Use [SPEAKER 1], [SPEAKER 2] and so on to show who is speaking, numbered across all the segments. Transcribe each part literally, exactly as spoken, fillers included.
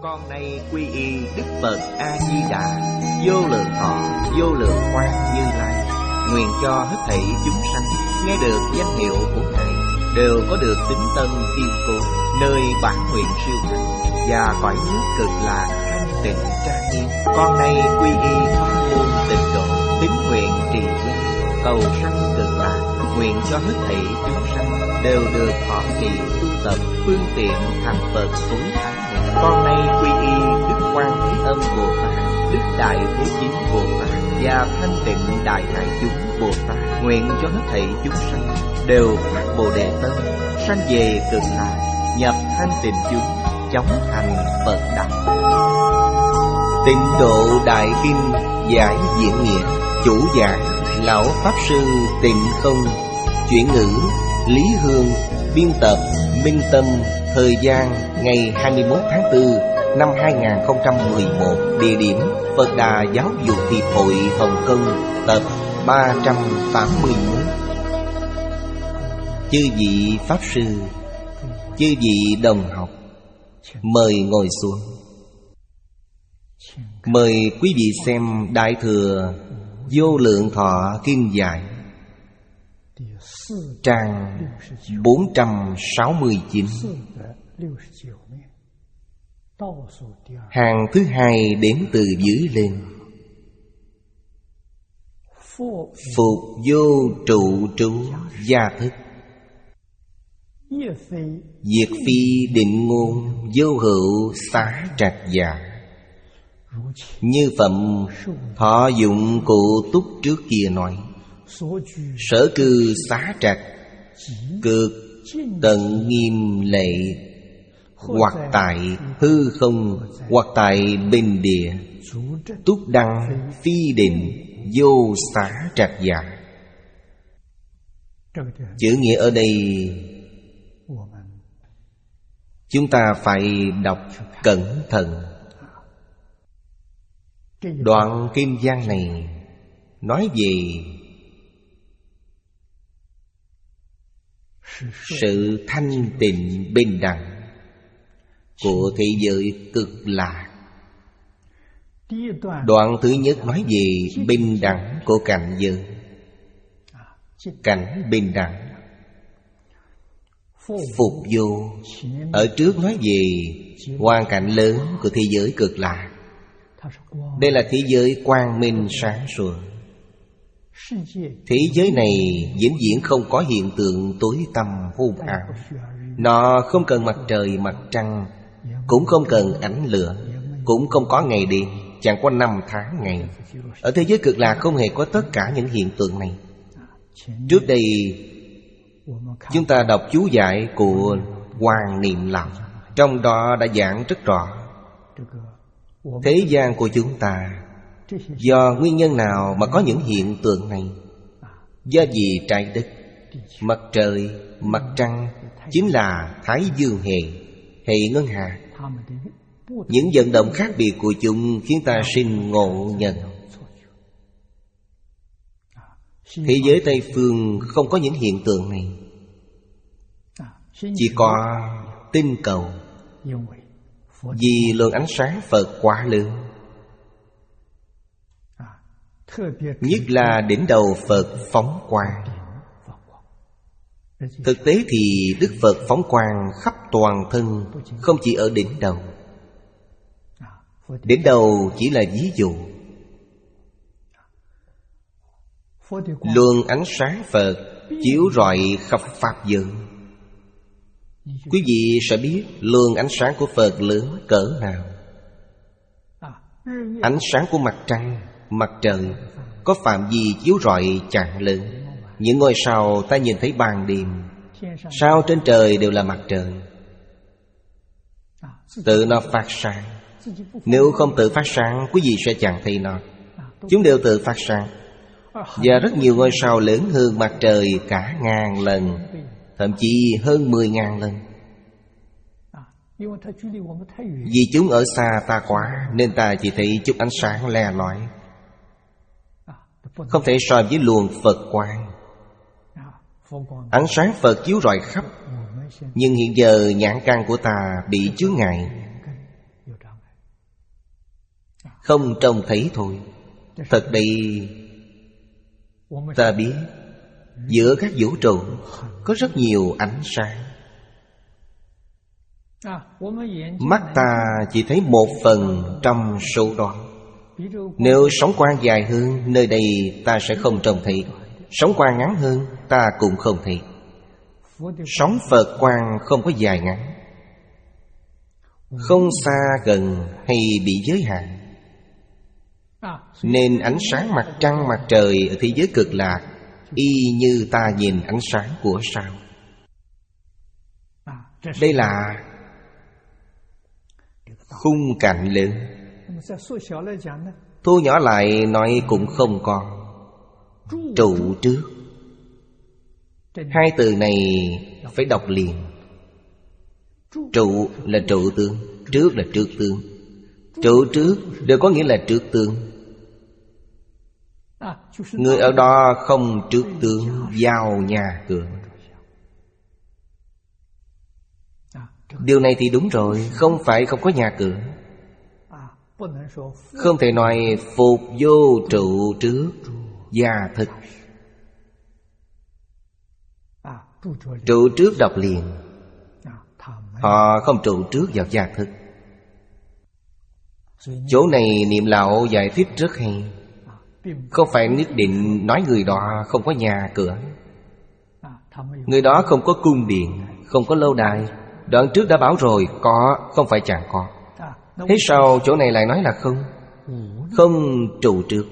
[SPEAKER 1] Con nay quy y Đức Phật A Di Đà, vô lượng thọ vô lượng quang Như Lai. Nguyện cho hết thảy chúng sanh nghe được danh hiệu của Ngài đều có được tín tâm kiên cố, nơi bản nguyện siêu thắng và cõi nước cực lạc thanh tịnh trang nghiêm. Con nay quy y pháp môn tịnh độ, tín nguyện trì danh cầu sanh cực lạc. Nguyện cho hết thảy chúng sanh đều được thọ trì tu tập phương tiện thành Phật tối thắng này. Con nay quy y Đức Quan Thế Âm Bồ Tát, Đức Đại Thế Chí Bồ Tát và Thanh Tịnh Đại Hải Chúng Bồ Tát. Nguyện cho hết thảy chúng sanh đều phát Bồ Đề tâm, sanh về cực lạc, nhập thanh tịnh chúng, chóng thành Phật đạo. Tịnh độ Đại Kinh giải diễn nghĩa. Chủ giảng Lão Pháp Sư Tịnh Không. Chuyển ngữ Lý Hương. Biên tập Minh Tâm. Thời gian ngày hai mươi mốt tháng tư năm hai nghìn không trăm mười một. Địa điểm Phật Đà Giáo dục Hiệp hội Hồng Kông. Tập ba trăm tám mươi mốt. Chư vị Pháp Sư, chư vị đồng học, mời ngồi xuống. Mời quý vị xem Đại Thừa Vô Lượng Thọ Kinh Giải, trang bốn trăm sáu mươi chín, hàng thứ hai đếm từ dưới lên. Phục vô trụ trú gia thức, diệt phi định ngôn vô hữu xá trạch giả. Như phẩm thọ dụng cụ túc trước kia nói, sở cư xá trạch, cực tận nghiêm lệ, hoặc tại hư không, hoặc tại bình địa, túc đăng phi định vô xá trạch giả. Chữ nghĩa ở đây chúng ta phải đọc cẩn thận. Đoạn kinh văn này nói về sự thanh tịnh bình đẳng của thế giới cực lạc. Đoạn thứ nhất nói về bình đẳng của cảnh giới. Cảnh bình đẳng. Phục vô ở trước nói về hoàn cảnh lớn của thế giới cực lạc. Đây là thế giới quang minh sáng sủa. Thế giới này vĩnh viễn không có hiện tượng tối tăm hung ảo. Nó không cần mặt trời mặt trăng, cũng không cần ánh lửa, cũng không có ngày đêm, chẳng có năm tháng ngày. Ở thế giới cực lạc không hề có tất cả những hiện tượng này. Trước đây chúng ta đọc chú giải của Hoàng Niệm Lão, trong đó đã giảng rất rõ thế gian của chúng ta do nguyên nhân nào mà có những hiện tượng này. Do vì trái đất, mặt trời, mặt trăng chính là Thái Dương hệ, hệ ngân hà. Những vận động khác biệt của chúng khiến ta sinh ngộ nhận. Thế giới Tây Phương không có những hiện tượng này. Chỉ có tinh cầu. Vì lượng ánh sáng Phật quá lớn, nhất là đỉnh đầu Phật phóng quang. Thực tế thì Đức Phật phóng quang khắp toàn thân, không chỉ ở đỉnh đầu. Đỉnh đầu chỉ là ví dụ. Luồng ánh sáng Phật chiếu rọi khắp pháp giới. Quý vị sẽ biết luồng ánh sáng của Phật lớn cỡ nào. Ánh sáng của mặt trăng, mặt trời có phạm vi chiếu rọi chẳng lớn. Những ngôi sao ta nhìn thấy ban đêm, sao trên trời đều là mặt trời. Tự nó phát sáng. Nếu không tự phát sáng, quý vị sẽ chẳng thấy nó. Chúng đều tự phát sáng. Và rất nhiều ngôi sao lớn hơn mặt trời cả ngàn lần, thậm chí hơn mười ngàn lần. Vì chúng ở xa ta quá, nên ta chỉ thấy chút ánh sáng le lói, không thể so với luồng Phật quang. Ánh sáng Phật chiếu rọi khắp. Nhưng hiện giờ nhãn căn của ta bị chướng ngại, không trông thấy thôi. Thật đây ta biết giữa các vũ trụ có rất nhiều ánh sáng. Mắt ta chỉ thấy một phần trong số đó. Nếu sóng quang dài hơn, nơi đây ta sẽ không trông thấy. Sóng quang ngắn hơn, ta cũng không thấy. Sóng Phật quang không có dài ngắn, không xa gần hay bị giới hạn. Nên ánh sáng mặt trăng mặt trời ở thế giới cực lạc y như ta nhìn ánh sáng của sao. Đây là khung cảnh lớn. Thu nhỏ lại nói cũng không còn. Trụ trước, hai từ này phải đọc liền. Trụ là trụ tướng, trước là trước tướng. Trụ trước đều có nghĩa là trước tướng. Người ở đó không trước tướng vào nhà cửa. Điều này thì đúng rồi, không phải không có nhà cửa. Không thể nói phục vô trụ trước gia thực. Trụ trước đọc liền. Họ không trụ trước vào gia thực. Chỗ này niệm lão giải thích rất hay. Không phải nhất định nói người đó không có nhà cửa. Người đó không có cung điện, không có lâu đài. Đoạn trước đã bảo rồi, có, không phải chẳng có. Thế sao chỗ này lại nói là không? Không trụ trước.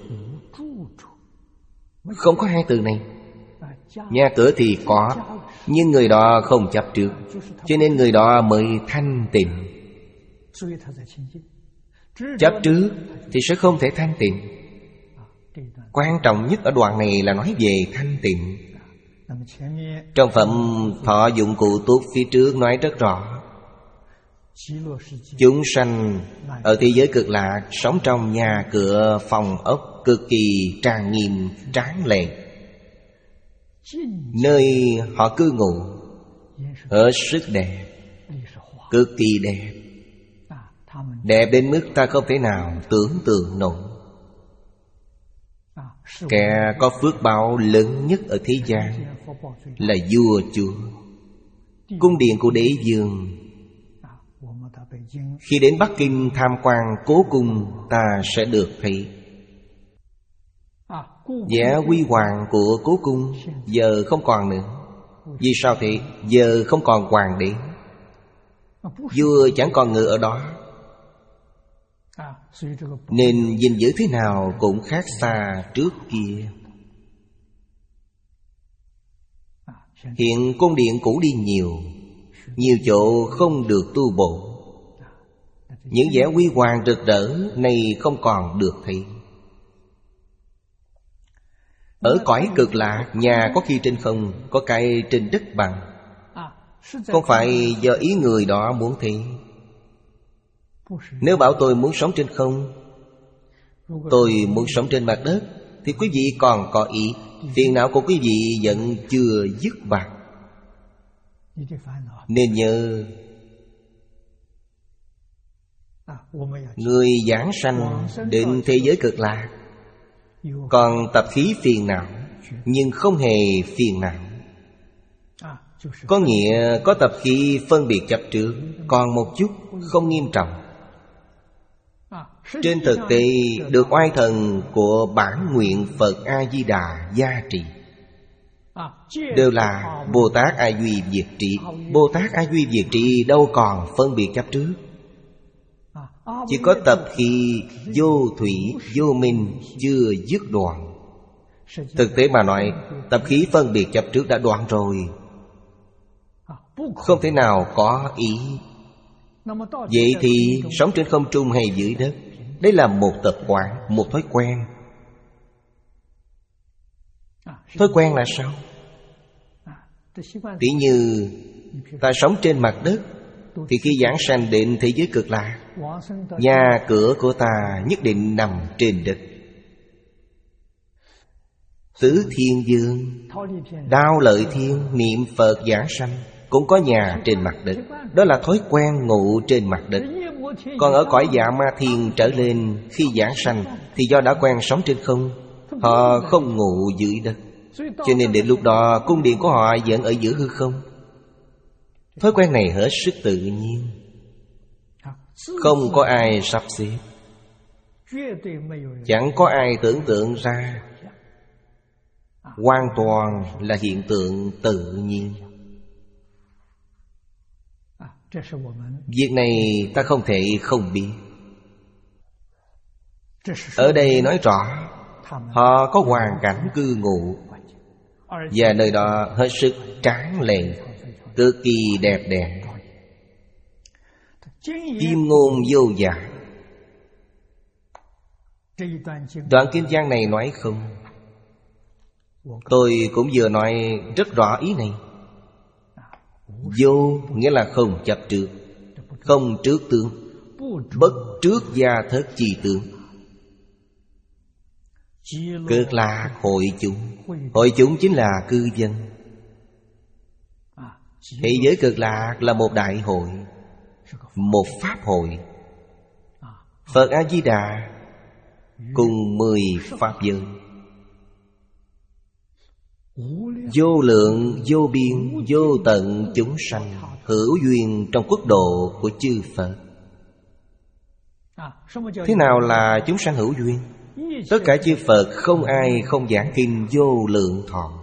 [SPEAKER 1] Không có hai từ này. Nhà cửa thì có, nhưng người đó không chấp trước, cho nên người đó mới thanh tịnh. Chấp trước thì sẽ không thể thanh tịnh. Quan trọng nhất ở đoạn này là nói về thanh tịnh. Trong phẩm Thọ Dụng Cụ Túc phía trước nói rất rõ. Chúng sanh ở thế giới cực lạc sống trong nhà cửa phòng ốc cực kỳ trang nghiêm tráng lệ. Nơi họ cư ngụ ở sức đẹp, cực kỳ đẹp. Đẹp đến mức ta không thể nào tưởng tượng nổi. Kẻ có phước báo lớn nhất ở thế gian là vua chúa. Cung điện của đế vương. Khi đến Bắc Kinh tham quan cố cung, ta sẽ được thấy vẻ huy hoàng của cố cung giờ không còn nữa. Vì sao thế? Giờ không còn hoàng đế, vua chẳng còn ngự ở đó, nên gìn giữ thế nào cũng khác xa trước kia. Hiện cung điện cũ đi nhiều, nhiều chỗ không được tu bổ. Những vẻ huy hoàng rực rỡ này không còn được thấy. Ở cõi cực lạc, nhà có khi trên không, có cái trên đất bằng. Không phải do ý người đó muốn thế. Nếu bảo tôi muốn sống trên không, tôi muốn sống trên mặt đất, thì quý vị còn có ý. Phiền não của quý vị vẫn chưa dứt bạc. Nên nhớ, người giảng sanh đến thế giới cực lạc còn tập khí phiền não, nhưng không hề phiền não. Có nghĩa có tập khí phân biệt chấp trước, còn một chút không nghiêm trọng. Trên thực tế được oai thần của bản nguyện Phật A-di-đà gia trì, đều là Bồ Tát A Duy Diệt Trị. Bồ Tát A Duy Diệt Trị đâu còn phân biệt chấp trước. Chỉ có tập khí vô thủy vô minh chưa dứt đoạn. Thực tế mà nói, tập khí phân biệt chấp trước đã đoạn rồi, không thể nào có ý. Vậy thì sống trên không trung hay dưới đất, đây là một tập quán, một thói quen. Thói quen là sao? Tỉ như ta sống trên mặt đất, thì khi giảng sanh đến thế giới cực lạc, nhà cửa của ta nhất định nằm trên đất. Tứ Thiên Vương, Đao Lợi Thiên niệm Phật giảng sanh cũng có nhà trên mặt đất. Đó là thói quen ngụ trên mặt đất. Còn ở cõi dạ ma thiên trở lên, khi giảng sanh thì do đã quen sống trên không, họ không ngủ dưới đất. Cho nên đến lúc đó cung điện của họ vẫn ở giữa hư không. Thói quen này hết sức tự nhiên, không có ai sắp xếp, chẳng có ai tưởng tượng ra, hoàn toàn là hiện tượng tự nhiên. Việc này ta không thể không biết. Ở đây nói rõ họ có hoàn cảnh cư ngụ, và nơi đó hết sức tráng lệ, cực kỳ đẹp đẽ, kim ngôn vô giả. Đoạn kinh văn này nói không? Tôi cũng vừa nói rất rõ ý này. Vô nghĩa là không chấp trước, không trước tướng, bất trước gia thất chi tướng. Cực lạc hội chúng, hội chúng chính là cư dân. Thế giới cực lạc là một đại hội, một pháp hội. Phật A-di-đà cùng mười pháp giới, vô lượng, vô biên, vô tận chúng sanh hữu duyên trong quốc độ của chư Phật. Thế nào là chúng sanh hữu duyên? Tất cả chư Phật không ai không giảng kinh vô lượng thọ,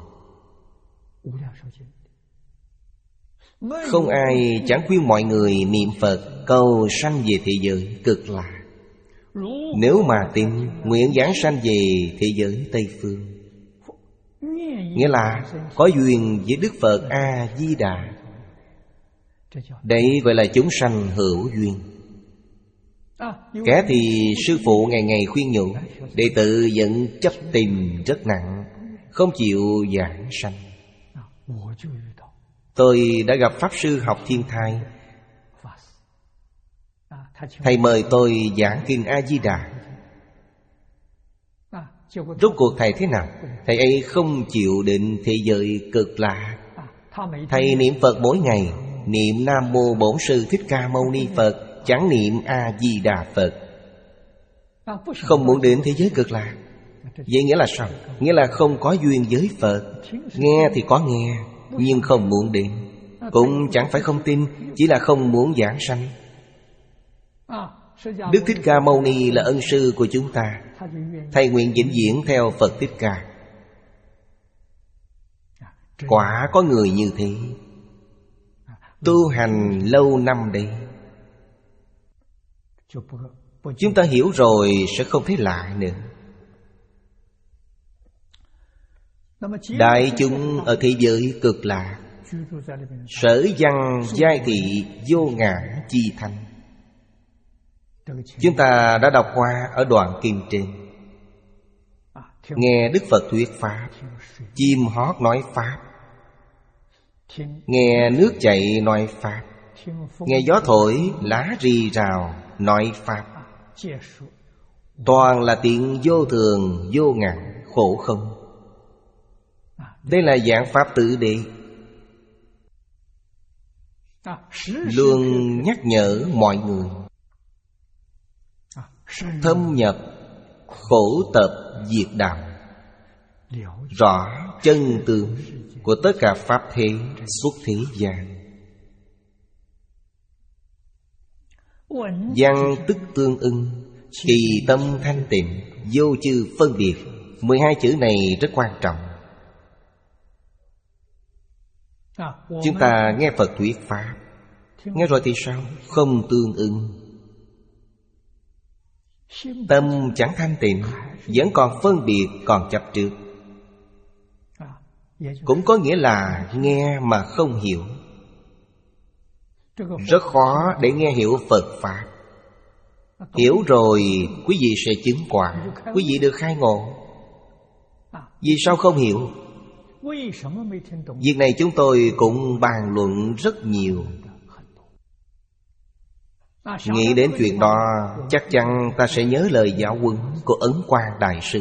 [SPEAKER 1] không ai chẳng khuyên mọi người niệm Phật cầu sanh về thế giới cực lạc. Nếu mà tin, nguyện giảng sanh về thế giới Tây Phương, nghĩa là có duyên với Đức Phật A-di-đà. Đây gọi là chúng sanh hữu duyên. Kẻ thì sư phụ ngày ngày khuyên nhủ, đệ tử vẫn chấp tình rất nặng, không chịu giảng sanh. Tôi đã gặp Pháp Sư học Thiên Thai. Thầy mời tôi giảng kinh A-di-đà. Rốt cuộc thầy thế nào? Thầy ấy không chịu định thế giới cực lạc. Thầy niệm Phật mỗi ngày, niệm Nam Mô Bổn Sư Thích Ca Mâu Ni Phật, chẳng niệm A-di-đà Phật. Không muốn đến thế giới cực lạc. Vậy nghĩa là sao? Nghĩa là không có duyên với Phật. Nghe thì có nghe, nhưng không muốn đến. Cũng chẳng phải không tin, chỉ là không muốn giảng sanh. Đức Thích Ca Mâu Ni là ân sư của chúng ta. Thầy nguyện vĩnh viễn theo Phật Thích Ca. Quả có người như thế, tu hành lâu năm đây. Chúng ta hiểu rồi sẽ không thấy lạ nữa. Đại chúng ở thế giới cực lạc, sở văn giai thị vô ngã chi thanh. Chúng ta đã đọc qua ở đoạn kinh trên. Nghe Đức Phật thuyết Pháp, chim hót nói Pháp, nghe nước chảy nói Pháp, nghe gió thổi lá rì rào nói Pháp. Toàn là tiếng vô thường, vô ngã, khổ không. Đây là dạng Pháp tự đệ, luôn nhắc nhở mọi người thâm nhập khổ tập diệt đạo, rõ chân tướng của tất cả pháp thế xuất thế gian. Văn tức tương ưng, kỳ tâm thanh tịnh, vô chư phân biệt. Mười hai chữ này rất quan trọng. Chúng ta nghe Phật thuyết Pháp, nghe rồi thì sao? Không tương ưng, tâm chẳng thanh tịnh, vẫn còn phân biệt, còn chấp trước. Cũng có nghĩa là nghe mà không hiểu. Rất khó để nghe hiểu Phật Pháp. Hiểu rồi quý vị sẽ chứng quả, quý vị được khai ngộ. Vì sao không hiểu? Việc này chúng tôi cũng bàn luận rất nhiều. Nghĩ đến chuyện đó, chắc chắn ta sẽ nhớ lời giáo huấn của Ấn Quang Đại Sư.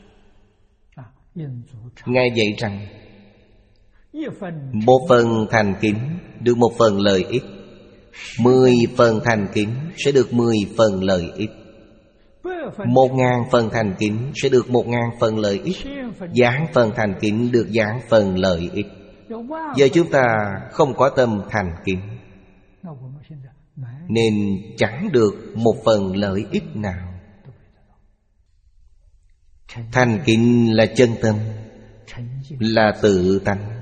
[SPEAKER 1] Ngài dạy rằng, một phần thành kính được một phần lợi ích, Mười phần thành kính sẽ được mười phần lợi ích. Một ngàn phần thành kính sẽ được một ngàn phần lợi ích. Vạn phần thành kính được vạn phần lợi ích. Giờ chúng ta không có tâm thành kính, nên chẳng được một phần lợi ích nào. Thành kính là chân tâm, là tự tánh.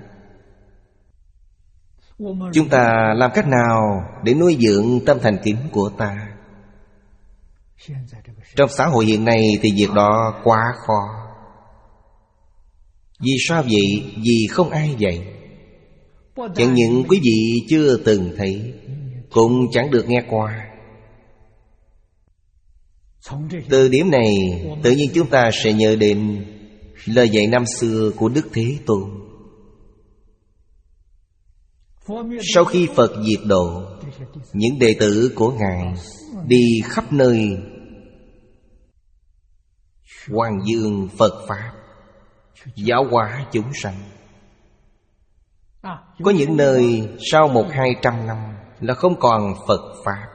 [SPEAKER 1] Chúng ta làm cách nào để nuôi dưỡng tâm thành kính của ta? Trong xã hội hiện nay thì việc đó quá khó. Vì sao vậy? Vì không ai dạy. Chẳng những quý vị chưa từng thấy, cũng chẳng được nghe qua. Từ điểm này, tự nhiên chúng ta sẽ nhớ đến lời dạy năm xưa của Đức Thế Tôn. Sau khi Phật diệt độ, những đệ tử của Ngài đi khắp nơi hoan dương Phật Pháp, giáo hóa chúng sanh. Có những nơi sau một hai trăm năm là không còn Phật Pháp.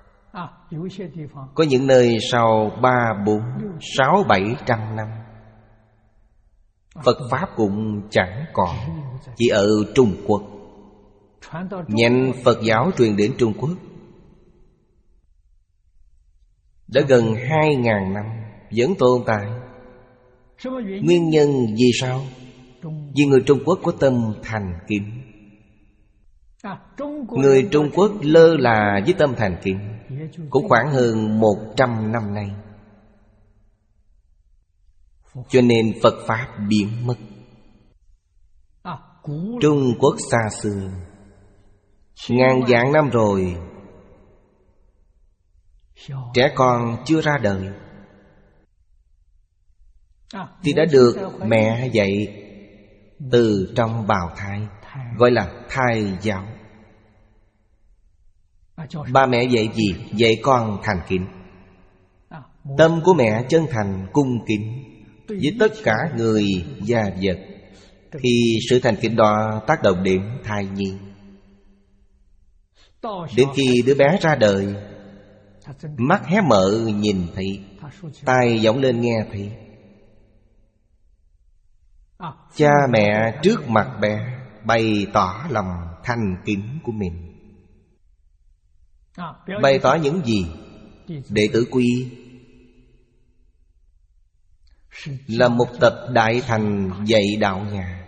[SPEAKER 1] Có những nơi sau ba, bốn, sáu, bảy trăm năm Phật Pháp cũng chẳng còn. Chỉ ở Trung Quốc, nhánh Phật giáo truyền đến Trung Quốc đã gần hai ngàn năm vẫn tồn tại. Nguyên nhân vì sao? Vì người Trung Quốc có tâm thành kính. Người Trung Quốc lơ là với tâm thành kính cũng khoảng hơn một trăm năm nay. Cho nên Phật Pháp biến mất. Trung Quốc xa xưa, ngàn vạn năm rồi, trẻ con chưa ra đời thì đã được mẹ dạy từ trong bào thai, gọi là thai giáo. Ba mẹ dạy gì? Dạy con thành kính. Tâm của mẹ chân thành cung kính với tất cả người và vật, thì sự thành kính đó tác động đến thai nhi. Đến khi đứa bé ra đời, mắt hé mở nhìn thấy, tai vọng lên nghe thấy, cha mẹ trước mặt bé bày tỏ lòng thành kính của mình. Bày tỏ những gì? Đệ tử quy là một tập đại thành dạy đạo nhà,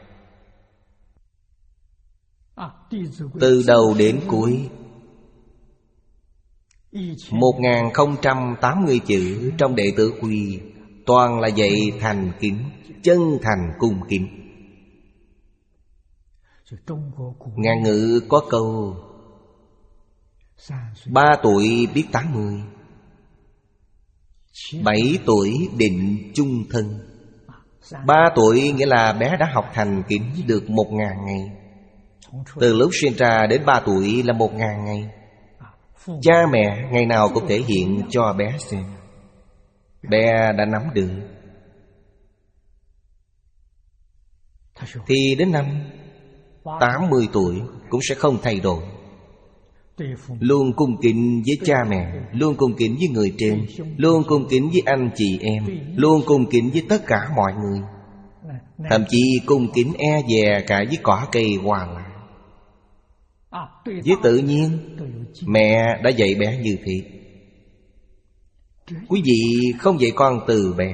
[SPEAKER 1] từ đầu đến cuối một nghìn không trăm tám mươi chữ trong đệ tử quy toàn là dạy thành kính, chân thành cung kính. Ngạn ngữ có câu ba tuổi biết tám mươi, bảy tuổi định chung thân. Ba tuổi nghĩa là bé đã học thành kính được một ngàn ngày. Từ lúc sinh ra đến ba tuổi là một ngàn ngày. Cha mẹ ngày nào cũng thể hiện cho bé xem, bé đã nắm được. Thì đến năm tám mươi tuổi cũng sẽ không thay đổi. Luôn cung kính với cha mẹ, luôn cung kính với người trên, luôn cung kính với anh chị em, luôn cung kính với tất cả mọi người. Thậm chí cung kính e dè cả với cỏ cây hoa lá. Với tự nhiên, mẹ đã dạy bé như thế. Quý vị không dạy con từ bé,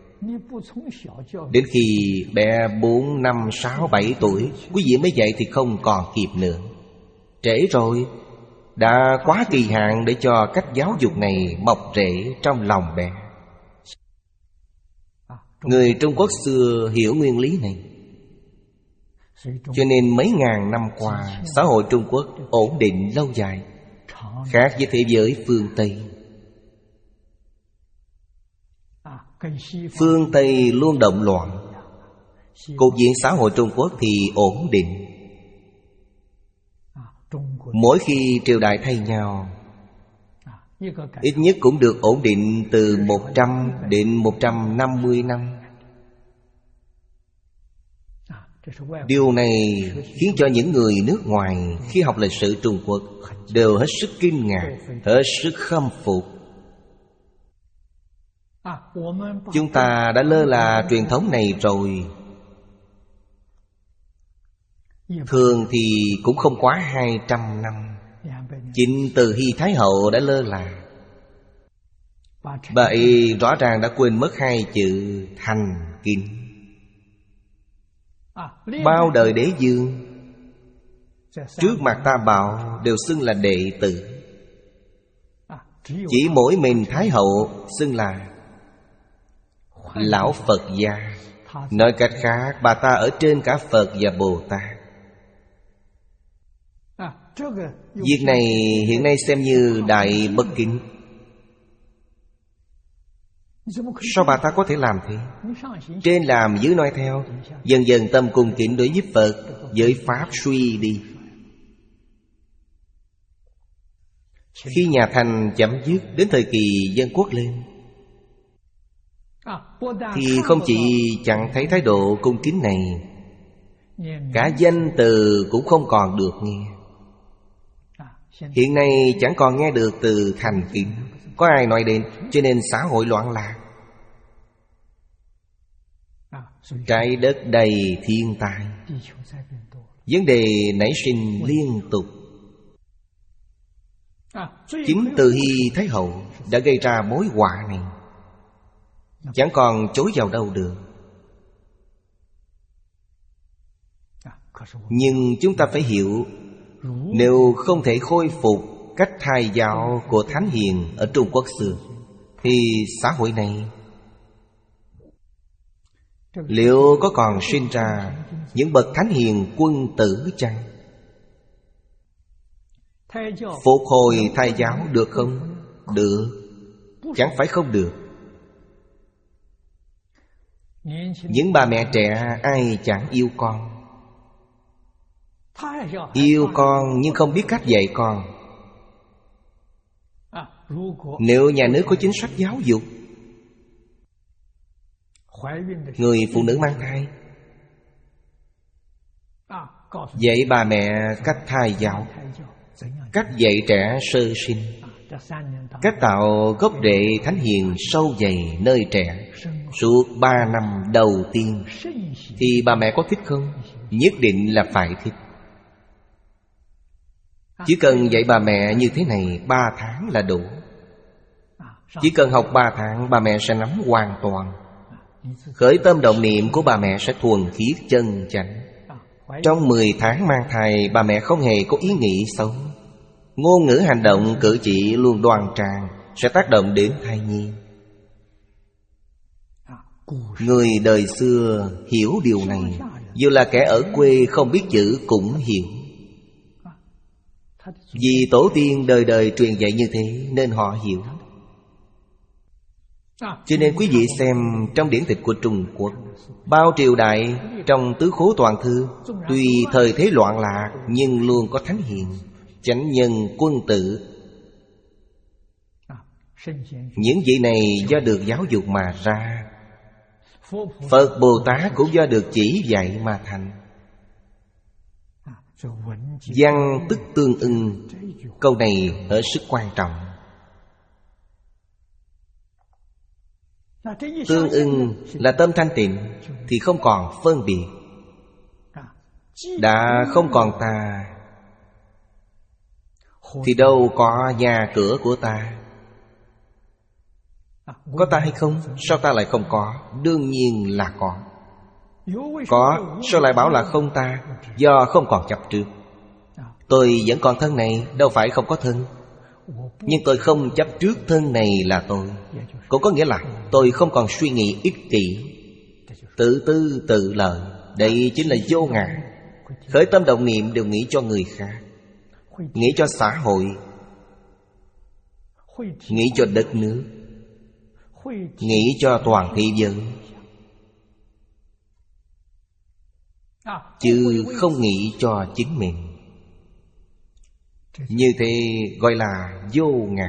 [SPEAKER 1] đến khi bé bốn, năm, sáu, bảy tuổi quý vị mới dạy thì không còn kịp nữa. Trễ rồi, đã quá kỳ hạn để cho cách giáo dục này mọc rễ trong lòng bé. Người Trung Quốc xưa hiểu nguyên lý này, cho nên mấy ngàn năm qua xã hội Trung Quốc ổn định lâu dài, khác với thế giới phương Tây. Phương Tây luôn động loạn, cục diện xã hội Trung Quốc thì ổn định. Mỗi khi triều đại thay nhau, ít nhất cũng được ổn định từ một trăm đến một trăm năm mươi năm. Điều này khiến cho những người nước ngoài khi học lịch sử Trung Quốc đều hết sức kinh ngạc, hết sức khâm phục. Chúng ta đã lơ là truyền thống này rồi. Thường thì cũng không quá hai trăm năm. Chính từ Hy Thái Hậu đã lơ là. Bà ấy rõ ràng đã quên mất hai chữ thành kính. Bao đời đế dương trước mặt Tam Bảo đều xưng là đệ tử. Chỉ mỗi mình Thái Hậu xưng là Lão Phật gia. Nói cách khác, bà ta ở trên cả Phật và Bồ Tát. Việc này hiện nay xem như đại bất kính. Sao bà ta có thể làm thế? Trên làm dưới nói theo. Dần dần tâm cung kính đối với Phật, với Pháp suy đi. Khi nhà Thanh chấm dứt, đến thời kỳ dân quốc lên, thì không chỉ chẳng thấy thái độ cung kính này, cả danh từ cũng không còn được nghe. Hiện nay chẳng còn nghe được từ thành kính, có ai nói đến, cho nên xã hội loạn lạc. Trái đất đầy thiên tai, vấn đề nảy sinh liên tục. Chính từ Hy Thái Hậu đã gây ra mối họa này, chẳng còn chối vào đâu được. Nhưng chúng ta phải hiểu, nếu không thể khôi phục cách thai giáo của Thánh Hiền ở Trung Quốc xưa, thì xã hội này liệu có còn sinh ra những bậc Thánh Hiền quân tử chăng? Phục hồi thai giáo được không? Được. Chẳng phải không được. Những bà mẹ trẻ ai chẳng yêu con. Yêu con nhưng không biết cách dạy con. Nếu nhà nước có chính sách giáo dục, người phụ nữ mang thai, dạy bà mẹ cách thai giáo, cách dạy trẻ sơ sinh, cách tạo gốc rễ Thánh Hiền sâu dày nơi trẻ suốt ba năm đầu tiên, thì bà mẹ có thích không? Nhất định là phải thích. Chỉ cần dạy bà mẹ như thế này ba tháng là đủ. Chỉ cần học ba tháng, bà mẹ sẽ nắm hoàn toàn. Khởi tâm động niệm của bà mẹ sẽ thuần khiết chân chánh. Trong mười tháng mang thai, bà mẹ không hề có ý nghĩ xấu. Ngôn ngữ hành động cử chỉ luôn đoan trang, sẽ tác động đến thai nhi. Người đời xưa hiểu điều này, dù là kẻ ở quê không biết chữ cũng hiểu. Vì tổ tiên đời đời truyền dạy như thế nên họ hiểu. Cho nên quý vị xem trong điển tịch của Trung Quốc, bao triều đại trong tứ khố toàn thư, tuy thời thế loạn lạc nhưng luôn có thánh hiền, chánh nhân quân tử. Những vị này do được giáo dục mà ra. Phật Bồ Tát cũng do được chỉ dạy mà thành. Văn tức tương ưng, câu này hết sức quan trọng. Tương ưng là tâm thanh tịnh thì không còn phân biệt. Đã không còn ta thì đâu có nhà cửa của ta. Có ta hay không? Sao ta lại không có? Đương nhiên là có. Có, sao lại bảo là không ta? Do không còn chấp trước. Tôi vẫn còn thân này, đâu phải không có thân. Nhưng tôi không chấp trước thân này là tôi. Cũng có nghĩa là tôi không còn suy nghĩ ích kỷ, tự tư tự lợi. Đây chính là vô ngã. Khởi tâm động niệm đều nghĩ cho người khác, nghĩ cho xã hội, nghĩ cho đất nước, nghĩ cho toàn thế giới, chứ không nghĩ cho chính mình. Như thế gọi là vô ngã.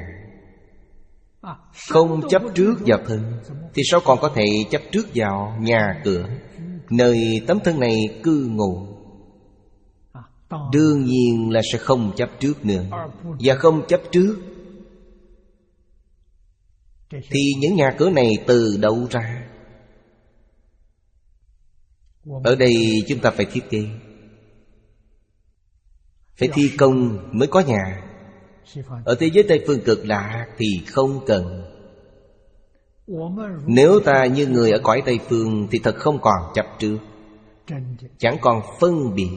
[SPEAKER 1] Không chấp trước vào thân thì sao còn có thể chấp trước vào nhà cửa, nơi tấm thân này cư ngụ, đương nhiên là sẽ không chấp trước nữa. Và không chấp trước thì những nhà cửa này từ đâu ra? Ở đây chúng ta phải thiết kế, phải thi công mới có nhà. Ở thế giới Tây Phương Cực Lạc thì không cần. Nếu ta như người ở cõi Tây Phương thì thật không còn chấp trước, chẳng còn phân biệt.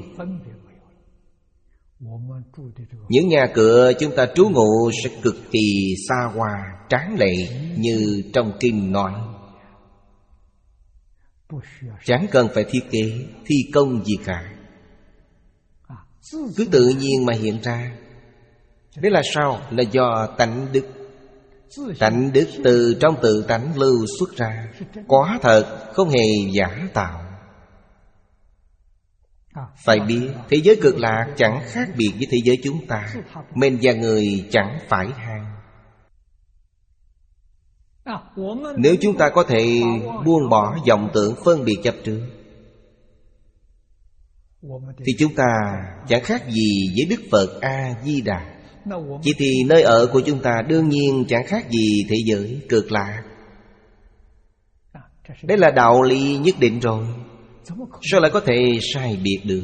[SPEAKER 1] Những nhà cửa chúng ta trú ngụ sẽ cực kỳ xa hoa, tráng lệ như trong kinh nói. Chẳng cần phải thiết kế, thi công gì cả, cứ tự nhiên mà hiện ra. Đấy là sao? Là do tánh đức. Tánh đức từ trong tự tánh lưu xuất ra, quả thật, không hề giả tạo. Phải biết thế giới Cực Lạc chẳng khác biệt với thế giới chúng ta. Men và người chẳng phải hang. Nếu chúng ta có thể buông bỏ vọng tưởng phân biệt chấp trước thì chúng ta chẳng khác gì với Đức Phật A-di-đà. Chỉ thì nơi ở của chúng ta đương nhiên chẳng khác gì thế giới Cực Lạc. Đấy là đạo lý nhất định rồi, sao lại có thể sai biệt được?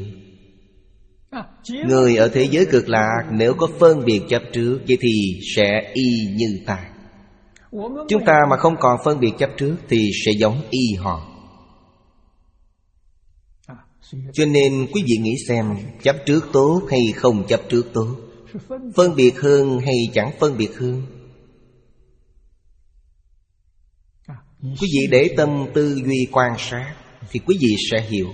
[SPEAKER 1] Người ở thế giới Cực Lạc nếu có phân biệt chấp trước, vậy thì sẽ y như ta. Chúng ta mà không còn phân biệt chấp trước thì sẽ giống y họ. Cho nên quý vị nghĩ xem, chấp trước tốt hay không chấp trước tốt? Phân biệt hơn hay chẳng phân biệt hơn? Quý vị để tâm tư duy quan sát thì quý vị sẽ hiểu.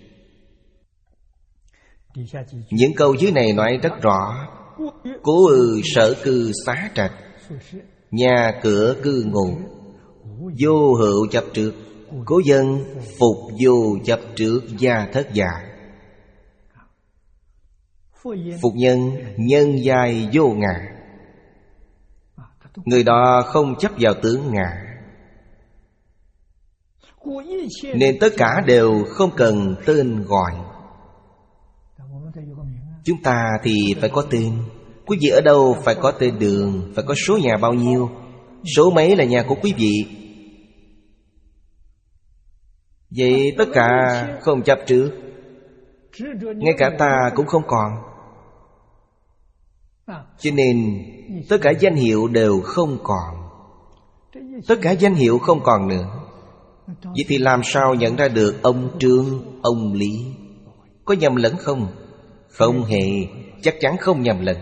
[SPEAKER 1] Những câu dưới này nói rất rõ. Cố ư sở cư xá trạch, nhà cửa cư ngụ, vô hữu chấp trước, cố dân phục vô chấp trước gia thất giả. Phục nhân, nhân giai vô ngã. Người đó không chấp vào tướng ngã, nên tất cả đều không cần tên gọi. Chúng ta thì phải có tên. Quý vị ở đâu phải có tên đường, phải có số nhà bao nhiêu, số mấy là nhà của quý vị. Vậy tất cả không chấp trước. Ngay cả ta cũng không còn. Cho nên tất cả danh hiệu đều không còn. Tất cả danh hiệu không còn nữa. Vậy thì làm sao nhận ra được ông Trương, ông Lý? Có nhầm lẫn không? Không hề, chắc chắn không nhầm lẫn.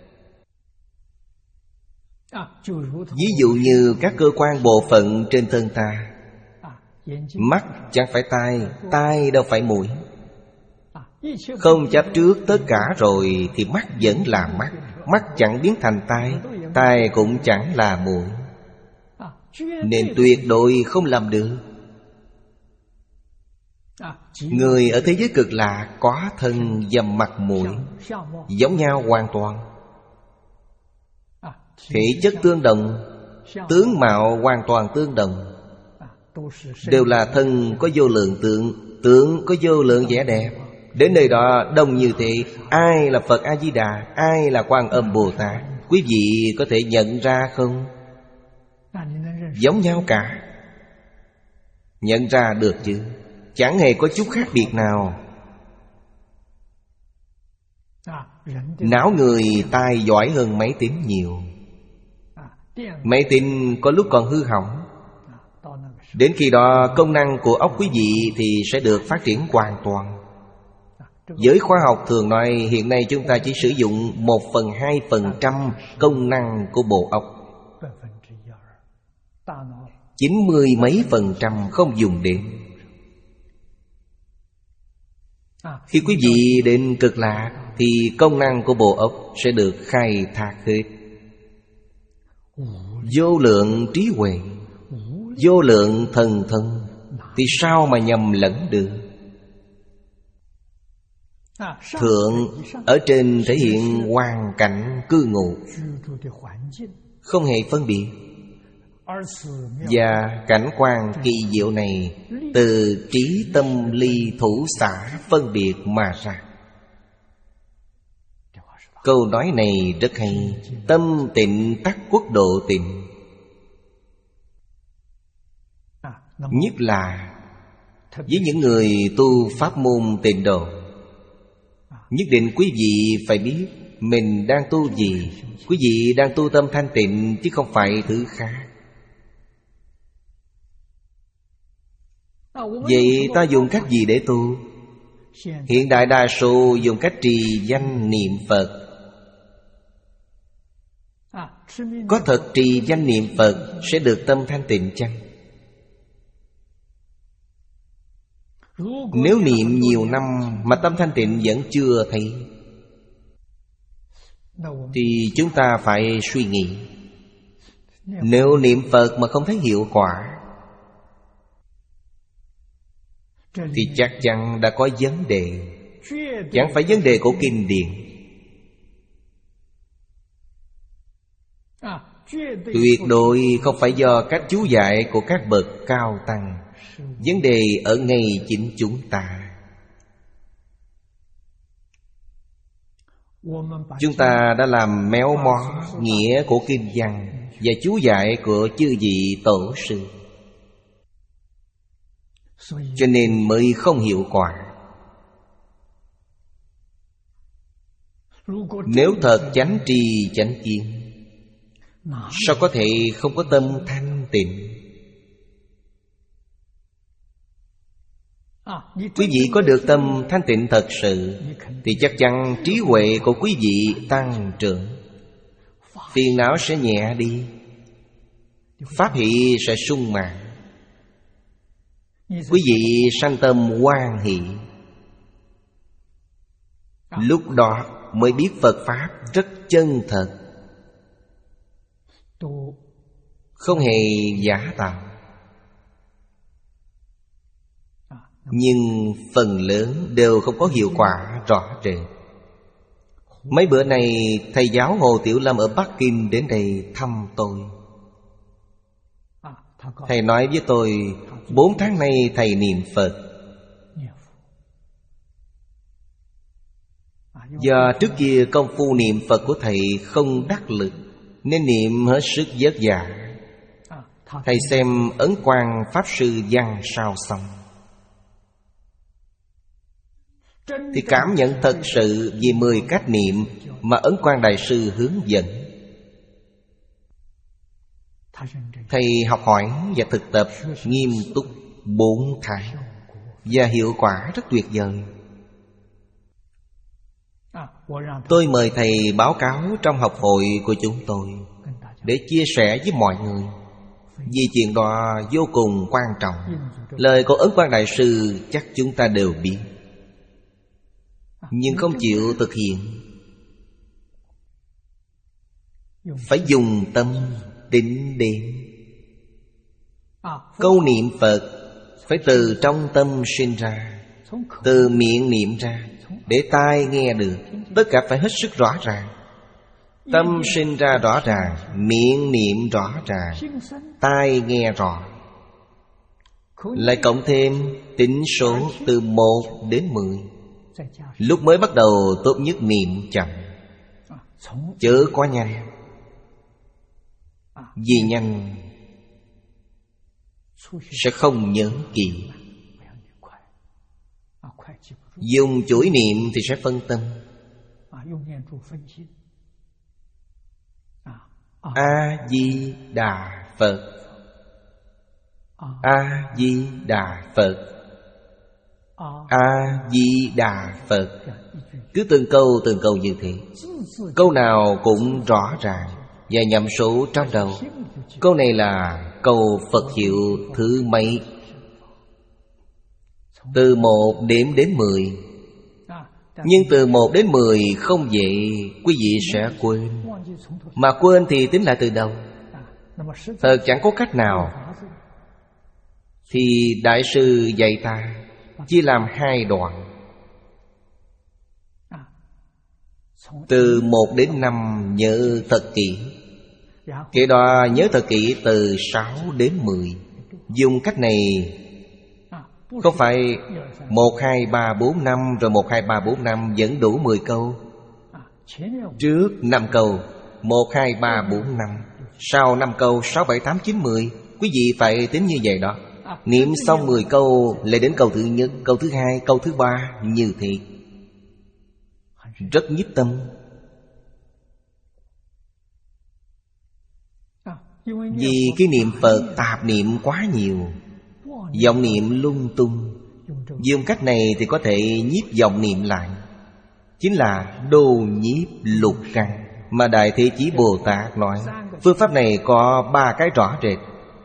[SPEAKER 1] Ví dụ như các cơ quan bộ phận trên thân ta. Mắt chẳng phải tai, tai đâu phải mũi. Không chấp trước tất cả rồi thì mắt vẫn là mắt. Mắt chẳng biến thành tai, tai cũng chẳng là mũi. Nên tuyệt đối không làm được. Người ở thế giới Cực Lạc có thân và mặt mũi giống nhau hoàn toàn. Thể chất tương đồng, tướng mạo hoàn toàn tương đồng. Đều là thân có vô lượng tượng, tượng có vô lượng vẻ đẹp. Đến nơi đó đông như thế, ai là Phật A-di-đà, ai là Quan Âm Bồ Tát, quý vị có thể nhận ra không? Giống nhau cả. Nhận ra được chứ? Chẳng hề có chút khác biệt nào. Não người tai giỏi hơn máy tính nhiều. Máy tính có lúc còn hư hỏng. Đến khi đó công năng của óc quý vị thì sẽ được phát triển hoàn toàn. Giới khoa học thường nói hiện nay chúng ta chỉ sử dụng một phần hai phần trăm công năng của bộ óc. Chín mươi mấy phần trăm không dùng đến. Khi quý vị đến Cực Lạc thì công năng của bộ óc sẽ được khai thác hết. Vô lượng trí huệ, vô lượng thần thông, thì sao mà nhầm lẫn được? Thượng ở trên thể hiện hoàn cảnh cư ngụ, không hề phân biệt. Và cảnh quan kỳ diệu này từ trí tâm ly thủ xả phân biệt mà ra. Câu nói này rất hay. Tâm tịnh tắc quốc độ tịnh. Nhất là với những người tu pháp môn tịnh độ, nhất định quý vị phải biết mình đang tu gì. Quý vị đang tu tâm thanh tịnh chứ không phải thứ khác. Vậy ta dùng cách gì để tu? Hiện đại đa số dùng cách trì danh niệm Phật. Có thật trì danh niệm Phật sẽ được tâm thanh tịnh chăng? Nếu niệm nhiều năm mà tâm thanh tịnh vẫn chưa thấy, thì chúng ta phải suy nghĩ. Nếu niệm Phật mà không thấy hiệu quả, thì chắc chắn đã có vấn đề. Chẳng phải vấn đề của kinh điển. Tuyệt đối không phải do cách chú dạy của các bậc cao tăng. Vấn đề ở ngay chính chúng ta. Chúng ta đã làm méo mó nghĩa của kinh văn và chú dạy của chư vị tổ sư, cho nên mới không hiệu quả. Nếu thật chánh tri chánh kiến, sao có thể không có tâm thanh tịnh? Quý vị có được tâm thanh tịnh thật sự, thì chắc chắn trí huệ của quý vị tăng trưởng, phiền não sẽ nhẹ đi, pháp hỷ sẽ sung mãn. Quý vị sanh tâm hoan hỷ. Lúc đó mới biết Phật Pháp rất chân thật, không hề giả tạo. Nhưng phần lớn đều không có hiệu quả rõ rệt. Mấy bữa nay thầy giáo Hồ Tiểu Lâm ở Bắc Kinh đến đây thăm tôi. Thầy nói với tôi, bốn tháng nay thầy niệm Phật. Do trước kia công phu niệm Phật của thầy không đắc lực, nên niệm hết sức vất vả. Thầy xem Ấn Quang Pháp Sư văn sao xong, thì cảm nhận thật sự về mười cách niệm mà Ấn Quang Đại Sư hướng dẫn. Thầy học hỏi và thực tập nghiêm túc bốn tháng, và hiệu quả rất tuyệt vời. Tôi mời thầy báo cáo trong học hội của chúng tôi để chia sẻ với mọi người, vì chuyện đó vô cùng quan trọng. Lời của Ấn Quang Đại Sư chắc chúng ta đều biết, nhưng không chịu thực hiện. Phải dùng tâm tĩnh đến. Câu niệm Phật phải từ trong tâm sinh ra, từ miệng niệm ra, để tai nghe được. Tất cả phải hết sức rõ ràng. Tâm sinh ra rõ ràng, miệng niệm rõ ràng, tai nghe rõ. Lại cộng thêm tính số từ một đến mười. Lúc mới bắt đầu tốt nhất niệm chậm, chớ quá nhanh. Vì nhanh sẽ không nhớ kỹ. Dùng chuỗi niệm thì sẽ phân tâm. A-di-đà Phật, A-di-đà Phật, A-di-đà Phật. Cứ từng câu từng câu như thế. Câu nào cũng rõ ràng và nhậm số trong đầu. Câu này là câu Phật hiệu thứ mấy? Từ một đếm đến mười. Nhưng từ một đến mười không vậy quý vị sẽ quên. Mà quên thì tính lại từ đầu. Thật chẳng có cách nào. Thì Đại sư dạy ta chia làm hai đoạn. Từ một đến năm nhớ thật kỹ. Kế đó nhớ thật kỹ từ sáu đến mười. Dùng cách này không phải một, hai, ba, bốn, năm rồi một, hai, ba, bốn, năm vẫn đủ mười câu. Trước năm câu một, hai, ba, bốn, năm. Sau năm câu sáu, bảy, tám, chín, mười. Quý vị phải tính như vậy đó. Niệm xong mười câu lại đến câu thứ nhất, câu thứ hai, câu thứ ba. Như thế rất nhiếp tâm. Vì cái niệm Phật tạp niệm quá nhiều, vọng niệm lung tung. Dùng cách này thì có thể nhiếp vọng niệm lại. Chính là đồ nhiếp lục căn mà Đại Thế Chí Bồ Tát nói. Phương pháp này có ba cái rõ rệt.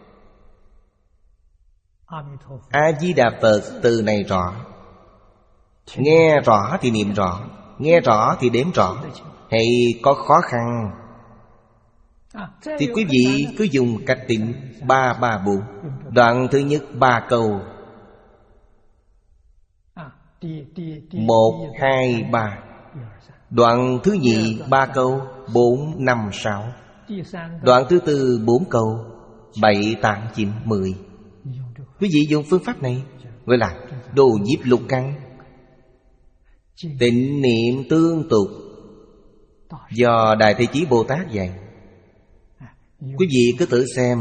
[SPEAKER 1] A-di-đà Phật từ này rõ. Nghe rõ thì niệm rõ, nghe rõ thì đếm rõ. Hay có khó khăn thì quý vị cứ dùng cách tính ba ba bốn. Đoạn thứ nhất ba câu, một, hai, ba. Đoạn thứ nhì ba câu, bốn, năm, sáu. Đoạn thứ tư bốn câu, bảy, tám, chín, mười. Quý vị dùng phương pháp này gọi là đồ nhiếp lục căn. Tịnh niệm tương tục do Đại Thế Chí Bồ Tát dạy. Quý vị cứ tự xem.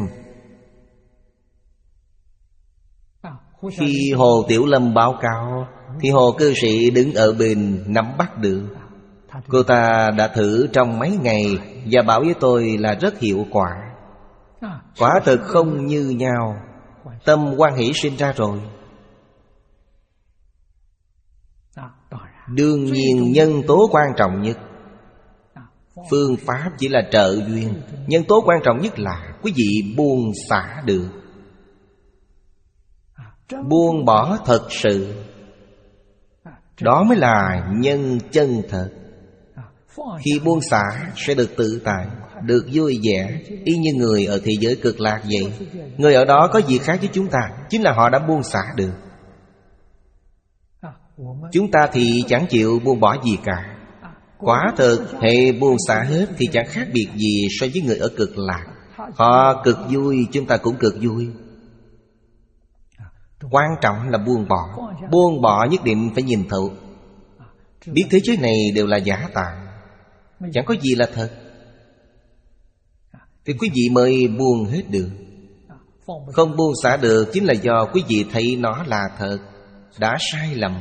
[SPEAKER 1] Khi Hồ Tiểu Lâm báo cáo thì Hồ cư sĩ đứng ở bên nắm bắt được. Cô ta đã thử trong mấy ngày và bảo với tôi là rất hiệu quả. Quả thực không như nhau. Tâm hoan hỷ sinh ra rồi. Đương nhiên nhân tố quan trọng nhất. Phương pháp chỉ là trợ duyên. Nhân tố quan trọng nhất là quý vị buông xả được. Buông bỏ thật sự. Đó mới là nhân chân thật. Khi buông xả sẽ được tự tại, được vui vẻ, y như người ở thế giới cực lạc vậy. Người ở đó có gì khác với chúng ta, chính là họ đã buông xả được. Chúng ta thì chẳng chịu buông bỏ gì cả. Quả thực hệ buông xả hết thì chẳng khác biệt gì so với người ở cực lạc. Họ cực vui, chúng ta cũng cực vui. Quan trọng là buông bỏ. Buông bỏ nhất định phải nhìn thấu. Biết thế giới này đều là giả tạm, chẳng có gì là thật, thì quý vị mới buông hết được. Không buông xả được chính là do quý vị thấy nó là thật, đã sai lầm.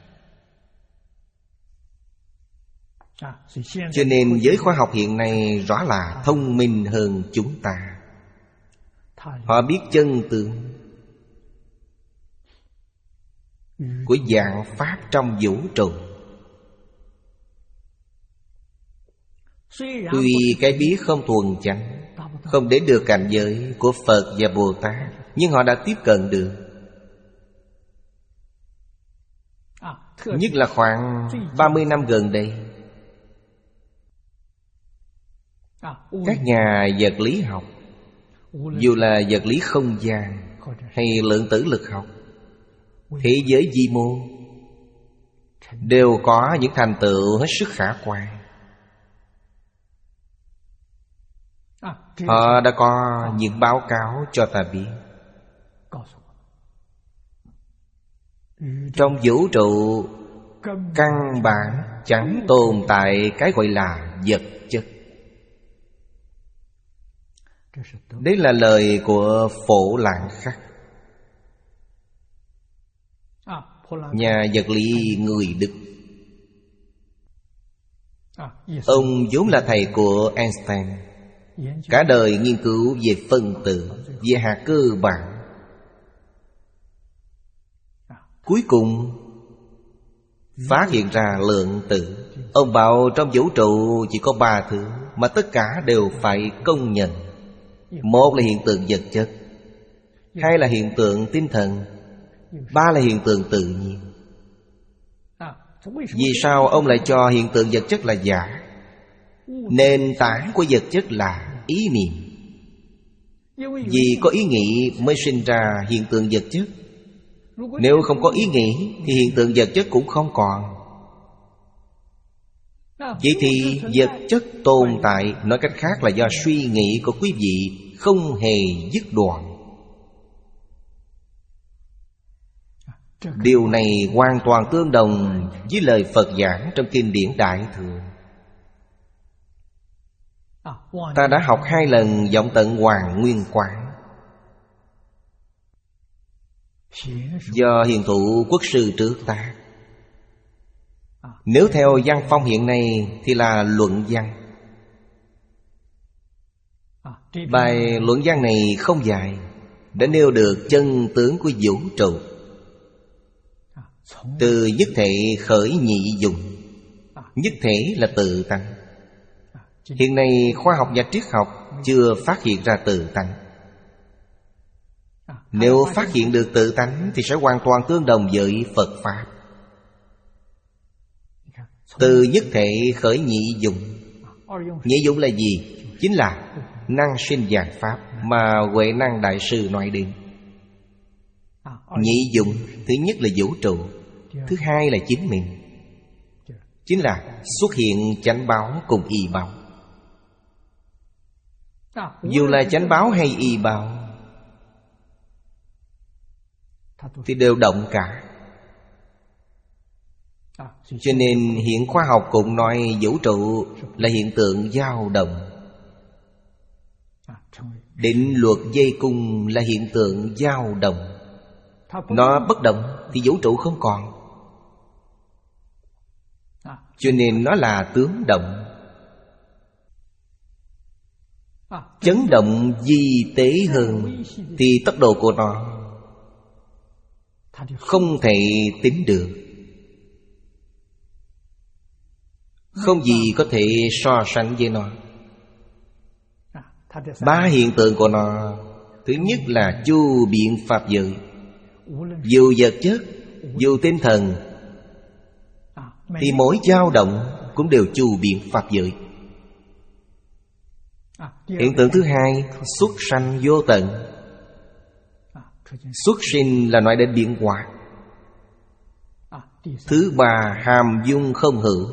[SPEAKER 1] Cho nên giới khoa học hiện nay rõ là thông minh hơn chúng ta. Họ biết chân tướng của vạn pháp trong vũ trụ. Tuy cái biết không thuần chánh, không đến được cảnh giới của Phật và Bồ Tát, nhưng họ đã tiếp cận được. Nhất là khoảng ba mươi năm gần đây, các nhà vật lý học, dù là vật lý không gian hay lượng tử lực học, thế giới vi mô, đều có những thành tựu hết sức khả quan. Họ đã có những báo cáo cho ta biết. Trong vũ trụ căn bản chẳng tồn tại cái gọi là vật chất. Đấy là lời của Phổ Lạng Khắc, nhà vật lý người Đức. Ông vốn là thầy của Einstein, cả đời nghiên cứu về phân tử, về hạt cơ bản. Cuối cùng phát hiện ra lượng tử. Ông bảo trong vũ trụ chỉ có ba thứ mà tất cả đều phải công nhận. Một là hiện tượng vật chất, hai là hiện tượng tinh thần, ba là hiện tượng tự nhiên. Vì sao ông lại cho hiện tượng vật chất là giả? Nền tảng của vật chất là ý niệm. Vì có ý nghĩ mới sinh ra hiện tượng vật chất. Nếu không có ý nghĩ thì hiện tượng vật chất cũng không còn. Vậy thì vật chất tồn tại, nói cách khác là do suy nghĩ của quý vị không hề dứt đoạn. Điều này hoàn toàn tương đồng với lời Phật giảng trong kinh điển Đại Thừa. Ta đã học hai lần vọng tận Hoàng Nguyên Quán, do hiền thụ quốc sư trước ta. Nếu theo văn phong hiện nay thì là luận văn. Bài luận văn này không dài, đã nêu được chân tướng của vũ trụ, từ nhất thể khởi nhị dụng. Nhất thể là tự tánh. Hiện nay khoa học và triết học chưa phát hiện ra tự tánh. Nếu phát hiện được tự tánh thì sẽ hoàn toàn tương đồng với Phật Pháp. Từ nhất thể khởi nhị dụng. Nhị dụng là gì? Chính là năng sinh vạn pháp mà Huệ Năng Đại Sư nói đến. Nhị dụng, thứ nhất là vũ trụ, thứ hai là chính mình, chính là xuất hiện chánh báo cùng y báo. Dù là chánh báo hay y báo thì đều động cả. Cho nên hiện khoa học cũng nói vũ trụ là hiện tượng dao động. Định luật dây cung là hiện tượng dao động. Nó bất động thì vũ trụ không còn. Cho nên nó là tướng động. Chấn động vi tế hơn thì tốc độ của nó không thể tính được. Không gì có thể so sánh với nó. Ba hiện tượng của nó, thứ nhất là chu biện pháp giới. Dù vật chất, dù tinh thần, thì mỗi dao động cũng đều chu biện pháp giới. Hiện tượng thứ hai, xuất sanh vô tận. Xuất sinh là nói đến biến hóa. Thứ ba, hàm dung không hữu,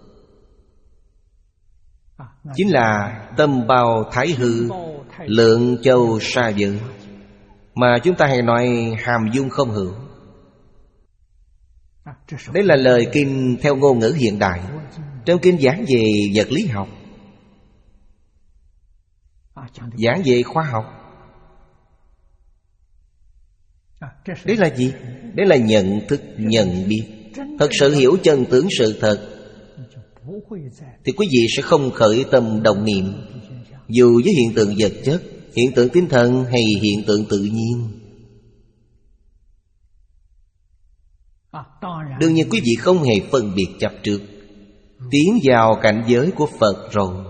[SPEAKER 1] chính là tâm bao thái hư, lượng châu sa giới. Mà chúng ta hay nói hàm dung không hữu. Đây là lời kinh theo ngôn ngữ hiện đại. Trong kinh giảng về vật lý học, giảng về khoa học. Đấy là gì? Đấy là nhận thức, nhận biết. Thật sự hiểu chân tướng sự thật thì quý vị sẽ không khởi tâm động niệm, dù với hiện tượng vật chất, hiện tượng tinh thần hay hiện tượng tự nhiên. Đương nhiên quý vị không hề phân biệt chấp trước, tiến vào cảnh giới của Phật rồi.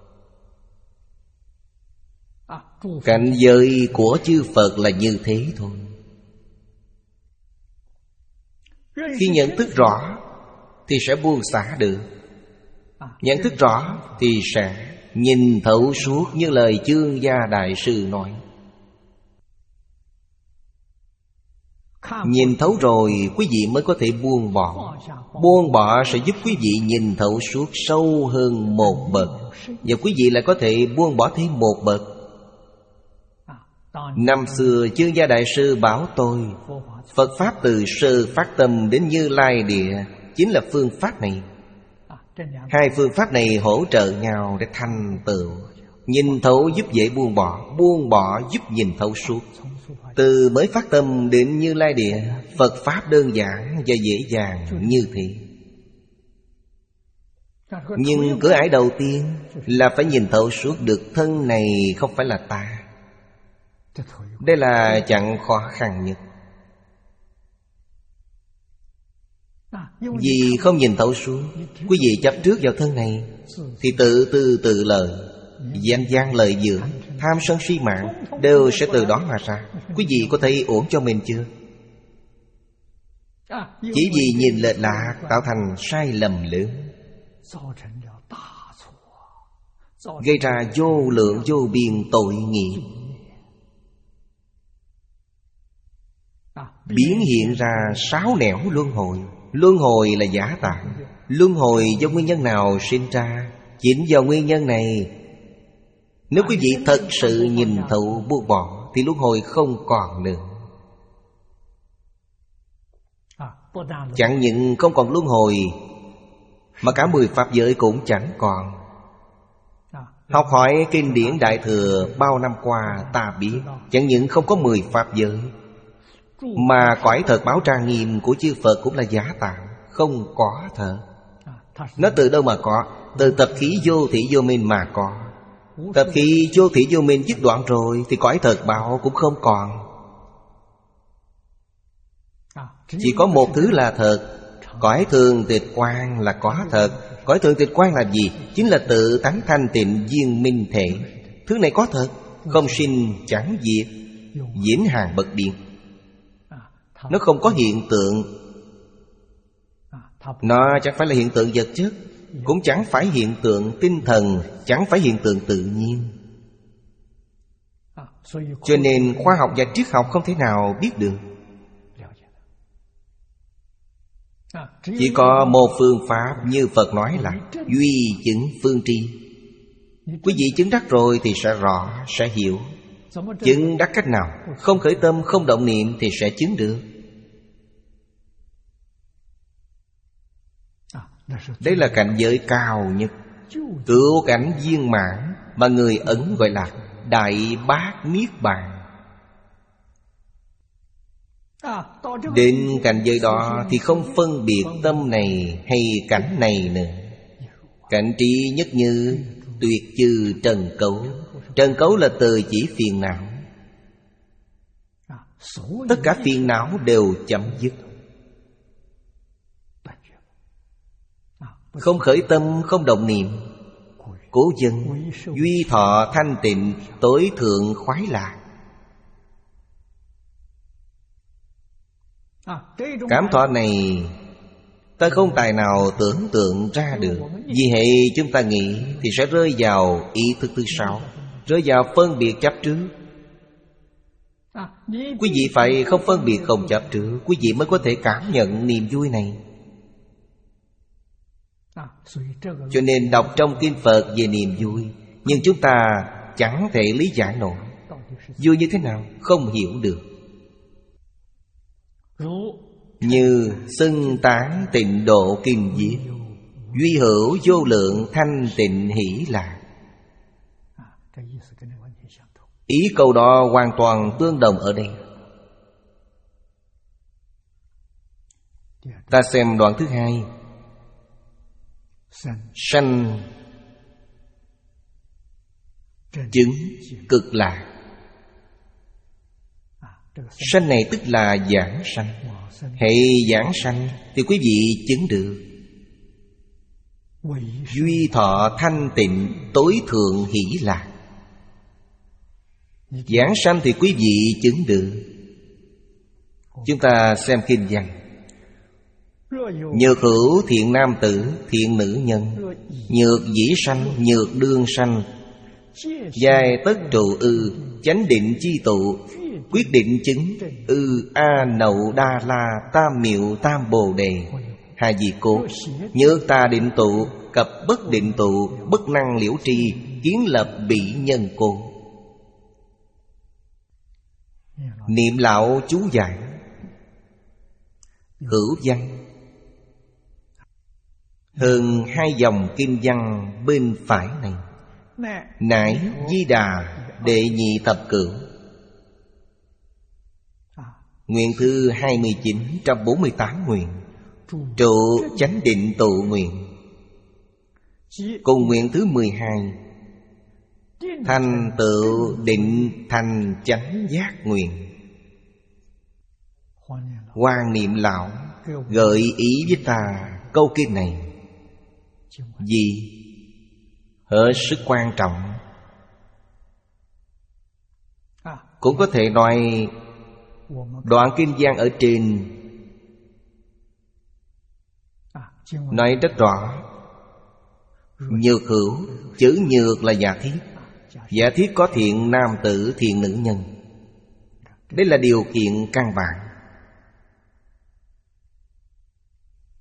[SPEAKER 1] Cảnh giới của chư Phật là như thế thôi. Khi nhận thức rõ thì sẽ buông xả được. Nhận thức rõ thì sẽ nhìn thấu suốt, như lời Chương Gia Đại Sư nói. Nhìn thấu rồi quý vị mới có thể buông bỏ. Buông bỏ sẽ giúp quý vị nhìn thấu suốt sâu hơn một bậc. Và quý vị lại có thể buông bỏ thêm một bậc. Năm xưa Chương Gia Đại Sư bảo tôi, Phật Pháp từ sơ phát tâm đến Như Lai Địa chính là phương pháp này. Hai phương pháp này hỗ trợ nhau để thành tựu. Nhìn thấu giúp dễ buông bỏ, buông bỏ giúp nhìn thấu suốt. Từ mới phát tâm đến Như Lai Địa, Phật Pháp đơn giản và dễ dàng như thế. Nhưng cửa ải đầu tiên là phải nhìn thấu suốt được thân này không phải là ta. Đây là chặng khó khăn nhất. Vì không nhìn thấu suốt, quý vị chấp trước vào thân này thì tự tư tự lợi, danh gian lợi dưỡng, tham sân si mạng đều sẽ từ đó mà ra. Quý vị có thấy ổn cho mình chưa? Chỉ vì nhìn lệch lạc tạo thành sai lầm lớn, gây ra vô lượng vô biên tội nghiệp, biến hiện ra sáu nẻo luân hồi. Luân hồi là giả tạm. Luân hồi do nguyên nhân nào sinh ra? Chính do nguyên nhân này. Nếu quý vị thật sự nhìn thấu buông bỏ thì luân hồi không còn nữa. Chẳng những không còn luân hồi, mà cả mười pháp giới cũng chẳng còn. Học hỏi kinh điển Đại Thừa bao năm qua ta biết, chẳng những không có mười pháp giới, mà cõi thật báo trang nghiêm của chư Phật cũng là giả tạm, không có thật. Nó từ đâu mà có? Từ tập khí vô thỉ vô minh mà có. Tập khí vô thỉ vô minh dứt đoạn rồi thì cõi thật báo cũng không còn. Chỉ có một thứ là thật. Cõi thường tịch quang là có thật. Cõi thường tịch quang là gì? Chính là tự tánh thanh tịnh viên minh thể. Thứ này có thật, không sinh chẳng diệt, vĩnh hằng bất biến. Nó không có hiện tượng. Nó chẳng phải là hiện tượng vật chất, cũng chẳng phải hiện tượng tinh thần, chẳng phải hiện tượng tự nhiên. Cho nên khoa học và triết học không thể nào biết được. Chỉ có một phương pháp như Phật nói là duy chứng phương tri. Quý vị chứng đắc rồi thì sẽ rõ, sẽ hiểu. Chứng đắc cách nào? Không khởi tâm, không động niệm thì sẽ chứng được. Đây là cảnh giới cao nhất, cứu cảnh viên mãn, mà người Ấn gọi là Đại Bát Niết Bàn. Đến cảnh giới đó thì không phân biệt tâm này hay cảnh này nữa. Cảnh trí nhất như tuyệt trừ trần cấu. Trần cấu là từ chỉ phiền não. Tất cả phiền não đều chấm dứt. Không khởi tâm, không động niệm. Cố dân duy thọ thanh tịnh, tối thượng khoái lạc. Cảm thọ này ta không tài nào tưởng tượng ra được. Vì hệ chúng ta nghĩ thì sẽ rơi vào ý thức thứ sáu, rơi vào phân biệt chấp trước. Quý vị phải không phân biệt không chấp trước, quý vị mới có thể cảm nhận niềm vui này. Cho nên đọc trong kinh Phật về niềm vui, nhưng chúng ta chẳng thể lý giải nổi. Vui như thế nào? Không hiểu được. Như xưng tán tịnh độ kim diệt, duy hữu vô lượng thanh tịnh hỷ lạc. Ý câu đó hoàn toàn tương đồng ở đây. Ta xem đoạn thứ hai. Sanh chứng cực lạc. Sanh này tức là giảng sanh. Hệ giảng sanh thì quý vị chứng được. Duy thọ thanh tịnh, tối thượng hỷ lạc. Giảng sanh thì quý vị chứng được. Chúng ta xem kinh văn. Nhược hữu thiện nam tử, thiện nữ nhân, nhược dĩ sanh, nhược đương sanh, giai tất trụ ư, chánh định chi tụ, quyết định chứng ư a nậu đa la tam miệu tam bồ đề. Hà di cốt nhược ta định tụ, cập bất định tụ, bất năng liễu tri, kiến lập bị nhân cô. Niệm lão chú giải. Hữu văn hơn hai dòng kinh văn bên phải này. Nải Di Đà đệ nhị thập cửu. Nguyện thứ hai mươi chín trong bốn mươi tám nguyện. Trụ chánh định tụ nguyện. Cùng nguyện thứ mười hai. Thành tựu định thành chánh giác nguyện. Quan Niệm lão gợi ý với ta câu kinh này vì hết sức quan trọng. Cũng có thể nói đoạn kinh văn ở trên nói rất rõ. Nhược hữu, chữ nhược là giả thiết. Giả thiết có thiện nam tử, thiện nữ nhân. Đây là điều kiện căn bản.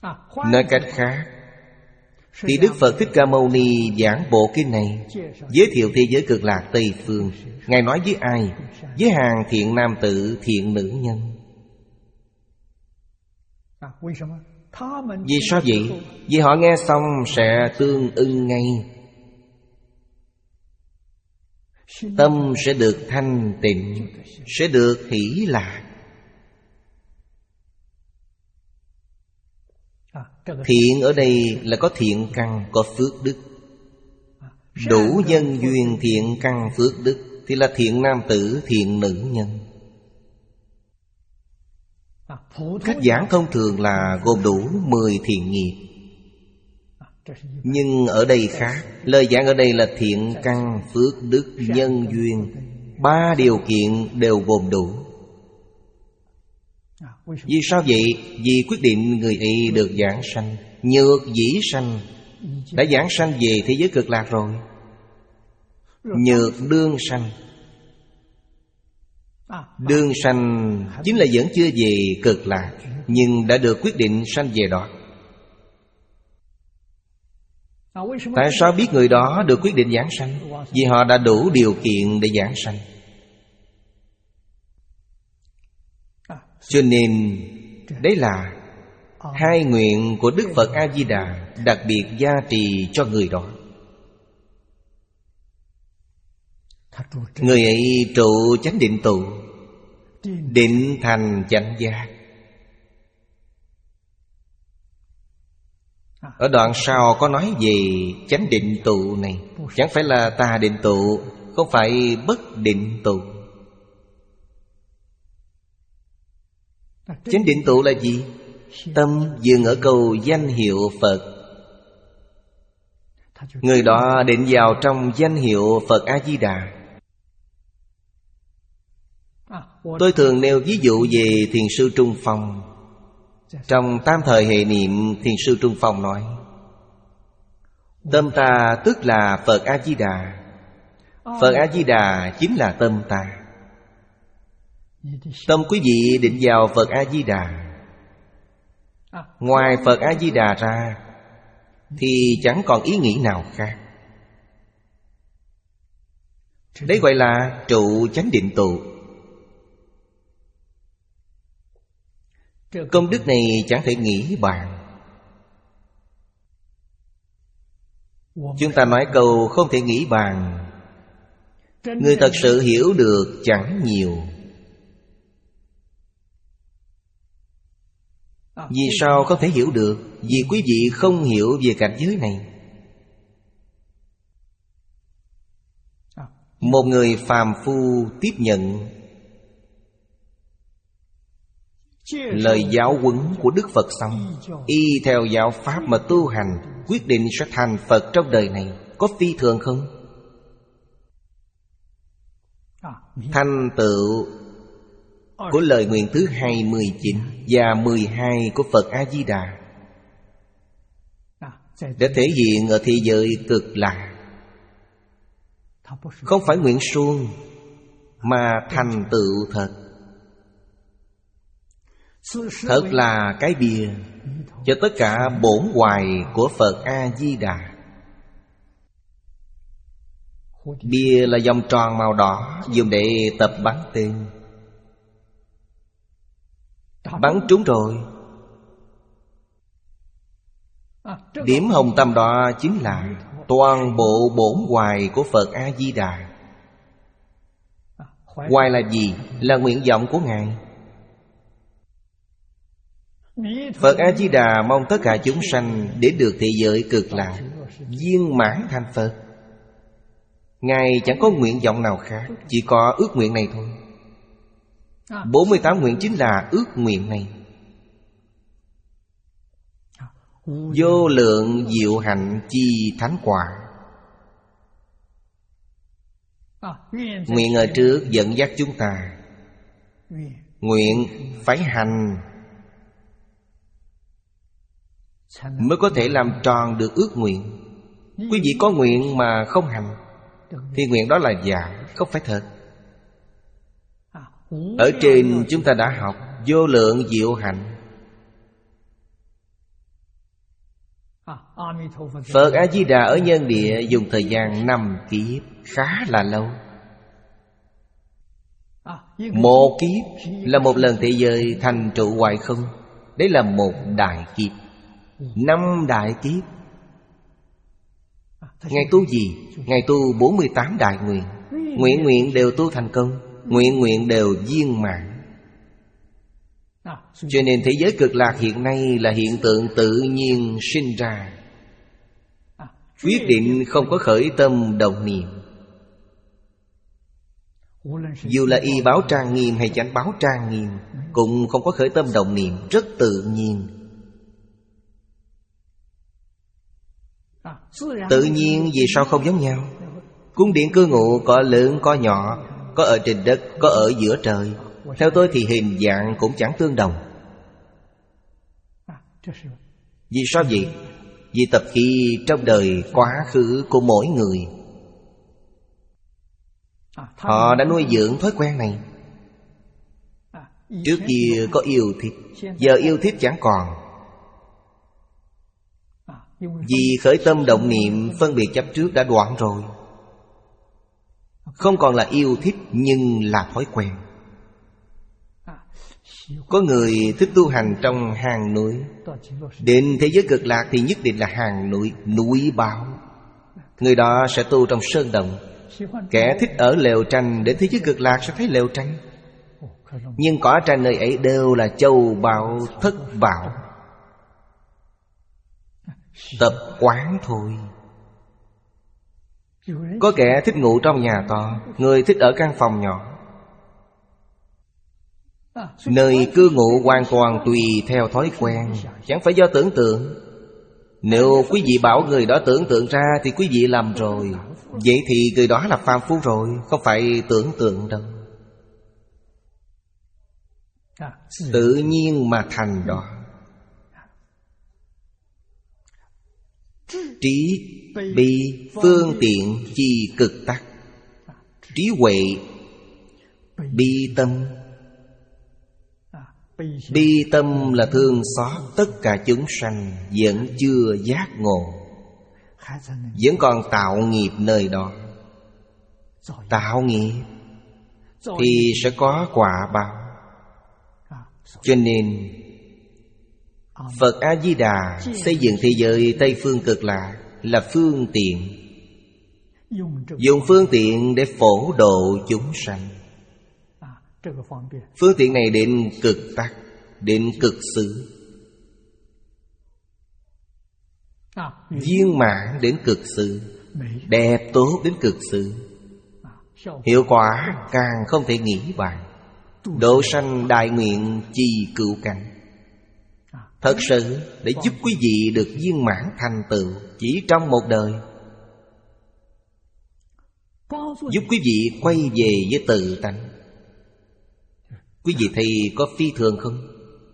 [SPEAKER 1] Nói cách khác, thì Đức Phật Thích Ca Mâu Ni giảng bộ kinh này, giới thiệu thế giới Cực Lạc Tây Phương. Ngài nói với ai? Với hàng thiện nam tử, thiện nữ nhân. Vì sao vậy? Vì họ nghe xong sẽ tương ưng ngay, tâm sẽ được thanh tịnh, sẽ được hỷ lạc. Thiện ở đây là có thiện căn, có phước đức. Đủ nhân duyên thiện căn phước đức thì là thiện nam tử, thiện nữ nhân. Cách giảng thông thường là gồm đủ mười thiện nghiệp. Nhưng ở đây khác, lời giảng ở đây là thiện căn, phước đức, nhân duyên. Ba điều kiện đều gồm đủ. Vì sao vậy? Vì quyết định người ấy được giảng sanh. Nhược dĩ sanh, đã giảng sanh về thế giới Cực Lạc rồi. Nhược đương sanh, đương sanh chính là vẫn chưa về Cực Lạc, nhưng đã được quyết định sanh về đó. Tại sao biết người đó được quyết định giảng sanh? Vì họ đã đủ điều kiện để giảng sanh. Cho nên đấy là hai nguyện của Đức Phật A-di-đà đặc biệt gia trì cho người đó. Người ấy trụ chánh định tụ, định thành chánh giác. Ở đoạn sau có nói về chánh định tụ này. Chẳng phải là tà định tụ, không phải bất định tụ. Chánh định tụ là gì? Tâm dừng ở câu danh hiệu Phật. Người đó định vào trong danh hiệu Phật A-di-đà. Tôi thường nêu ví dụ về Thiền sư Trung Phong. Trong tam thời hệ niệm, Thiền sư Trung Phong nói: tâm ta tức là Phật A-di-đà. Phật A-di-đà chính là tâm ta. Tâm quý vị định vào Phật A-di-đà, ngoài Phật A-di-đà ra thì chẳng còn ý nghĩ nào khác. Đấy gọi là trụ chánh định tụ. Công đức này chẳng thể nghĩ bàn. Chúng ta nói câu không thể nghĩ bàn, người thật sự hiểu được chẳng nhiều. Vì sao không thể hiểu được? Vì quý vị không hiểu về cảnh giới này. Một người phàm phu tiếp nhận lời giáo huấn của Đức Phật xong, y theo giáo pháp mà tu hành, quyết định sẽ thành Phật trong đời này, có phi thường không? Thành tựu của lời nguyện thứ hai mươi chín và mười hai của Phật A-di-đà đã thể hiện ở thế giới Cực Lạc. Không phải nguyện suông, mà thành tựu thật. Thật là cái bìa cho tất cả bổn hoài của Phật A-di-đà. Bìa là vòng tròn màu đỏ, dùng để tập bắn tên. Bắn trúng rồi, điểm hồng tâm đó chính là toàn bộ bổn hoài của Phật A-di-đà. Hoài là gì? Là nguyện vọng của Ngài. Phật A-di-đà mong tất cả chúng sanh đến được thế giới Cực Lạc, viên mãn thành Phật. Ngài chẳng có nguyện vọng nào khác, chỉ có ước nguyện này thôi. Bốn mươi tám nguyện chính là ước nguyện này. Vô lượng diệu hạnh chi thánh quả. Nguyện ở trước dẫn dắt chúng ta. Nguyện phải hành mới có thể làm tròn được ước nguyện. Quý vị có nguyện mà không hành thì nguyện đó là giả, không phải thật. Ở trên chúng ta đã học vô lượng diệu hạnh. Phật A-di-đà ở nhân địa dùng thời gian năm kiếp, khá là lâu. Một kiếp là một lần thế giới thành trụ hoại không. Đấy là một đại kiếp. Năm đại kiếp. Ngài tu gì? Ngài tu bốn mươi tám đại nguyện. Nguyện nguyện đều tu thành công, nguyện nguyện đều viên mãn. Cho nên thế giới cực lạc hiện nay là hiện tượng tự nhiên sinh ra, quyết định không có khởi tâm động niệm. Dù là y báo trang nghiêm hay chánh báo trang nghiêm, cũng không có khởi tâm động niệm, rất tự nhiên. Tự nhiên vì sao không giống nhau? Cung điện cư ngụ có lớn có nhỏ, có ở trên đất, có ở giữa trời. Theo tôi thì hình dạng cũng chẳng tương đồng. Vì sao vậy? Vì tập khí trong đời quá khứ của mỗi người, họ đã nuôi dưỡng thói quen này. Trước kia có yêu thích, giờ yêu thích chẳng còn. Vì khởi tâm động niệm phân biệt chấp trước đã đoạn rồi. Không còn là yêu thích nhưng là thói quen. Có người thích tu hành trong hang núi, đến thế giới cực lạc thì nhất định là hang núi, núi báo. Người đó sẽ tu trong sơn động. Kẻ thích ở lều tranh đến thế giới cực lạc sẽ thấy lều tranh. Nhưng cỏ tranh nơi ấy đều là châu báu thất bảo. Tập quán thôi. Có kẻ thích ngủ trong nhà to, người thích ở căn phòng nhỏ. Nơi cư ngụ hoàn toàn tùy theo thói quen, chẳng phải do tưởng tượng. Nếu quý vị bảo người đó tưởng tượng ra thì quý vị lầm rồi. Vậy thì người đó là phàm phu rồi, không phải tưởng tượng đâu. Tự nhiên mà thành đó. Trí, bi, phương tiện, chi cực tắc. Trí huệ, bi tâm. Bi tâm là thương xót tất cả chúng sanh vẫn chưa giác ngộ, vẫn còn tạo nghiệp nơi đó. Tạo nghiệp thì sẽ có quả báo. Cho nên Phật A-di-đà xây dựng thế giới Tây Phương Cực Lạc là phương tiện, dùng phương tiện để phổ độ chúng sanh. Phương tiện này đến cực tắc, đến cực xứ, viên mãn đến cực xứ, đẹp tốt đến cực xứ. Hiệu quả càng không thể nghĩ bàn. Độ sanh đại nguyện chi cửu cảnh. Thật sự để giúp quý vị được viên mãn thành tựu chỉ trong một đời. Giúp quý vị quay về với tự tánh. Quý vị thấy có phi thường không?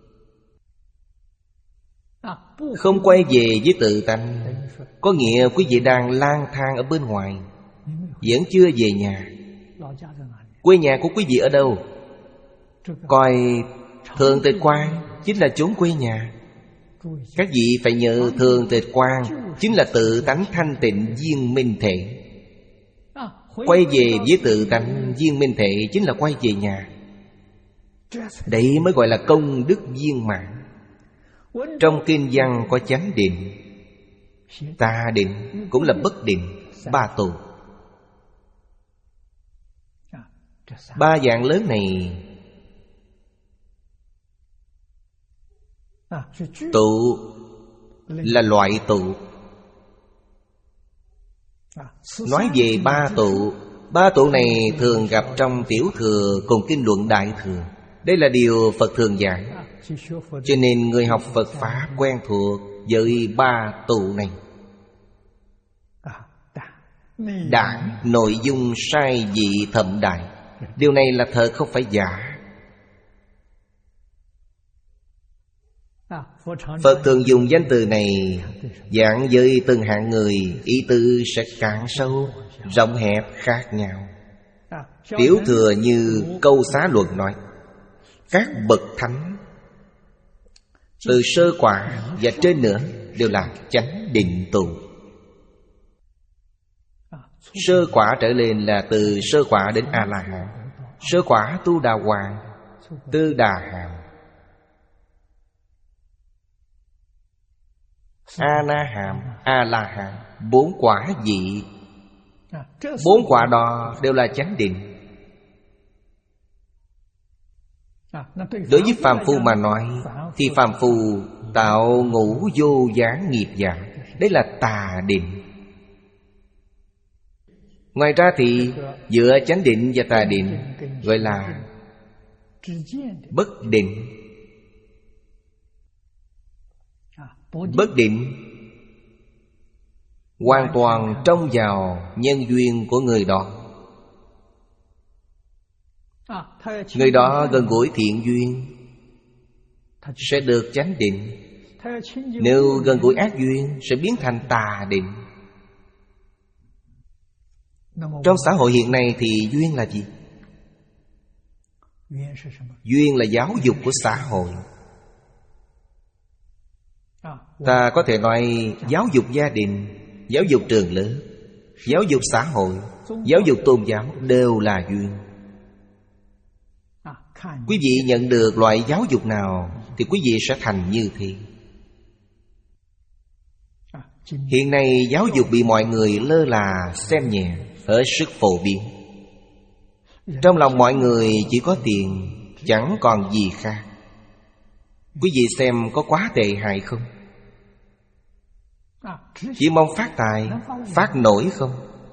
[SPEAKER 1] Không quay về với tự tánh có nghĩa quý vị đang lang thang ở bên ngoài, vẫn chưa về nhà. Quê nhà của quý vị ở đâu? Coi Thường Tịch Quan chính là chốn quê nhà. Các vị phải nhớ Thường Tịch Quan chính là tự tánh thanh tịnh viên minh thể. Quay về với tự tánh viên minh thể chính là quay về nhà. Đấy mới gọi là công đức viên mãn. Trong kinh văn có chánh định, tà định, cũng là bất định, ba tụ. Ba dạng lớn này tụ là loại tụ. Nói về ba tụ, ba tụ này thường gặp trong Tiểu Thừa cùng kinh luận Đại Thừa. Đây là điều Phật thường giảng. Cho nên người học Phật Pháp quen thuộc với ba tụ này. Đảng, nội dung sai dị thậm đại. Điều này là thật không phải giả. Phật thường dùng danh từ này giảng với từng hạng người, ý tứ sẽ cạn sâu, rộng hẹp khác nhau. Tiểu Thừa như Câu Xá Luận nói: các bậc thánh Từ sơ quả và trên nữa đều là chánh định tụ. Sơ quả trở lên là từ sơ quả đến A-la-hán. Sơ quả Tu Đà Hoàng, Tư Đà Hàm, A-na-hàm, A-la-hán. Bốn quả vị. Bốn quả đó đều là chánh định. Đối với phàm phu mà nói thì phàm phu tạo ngũ vô gián nghiệp dạng, đấy là tà định. Ngoài ra thì giữa chánh định và tà định gọi là bất định. Bất định hoàn toàn trông vào nhân duyên của người đó. Người đó gần gũi thiện duyên sẽ được chánh định. Nếu gần gũi ác duyên sẽ biến thành tà định. Trong xã hội hiện nay thì duyên là gì? Duyên là giáo dục của xã hội. Ta có thể nói giáo dục gia đình, giáo dục trường lớp, giáo dục xã hội, giáo dục tôn giáo đều là duyên. Quý vị nhận được loại giáo dục nào thì quý vị sẽ thành như thế. Hiện nay giáo dục bị mọi người lơ là xem nhẹ, hết sức phổ biến. Trong lòng mọi người chỉ có tiền, chẳng còn gì khác. Quý vị xem có quá tệ hại không? Chỉ mong phát tài, phát nổi không?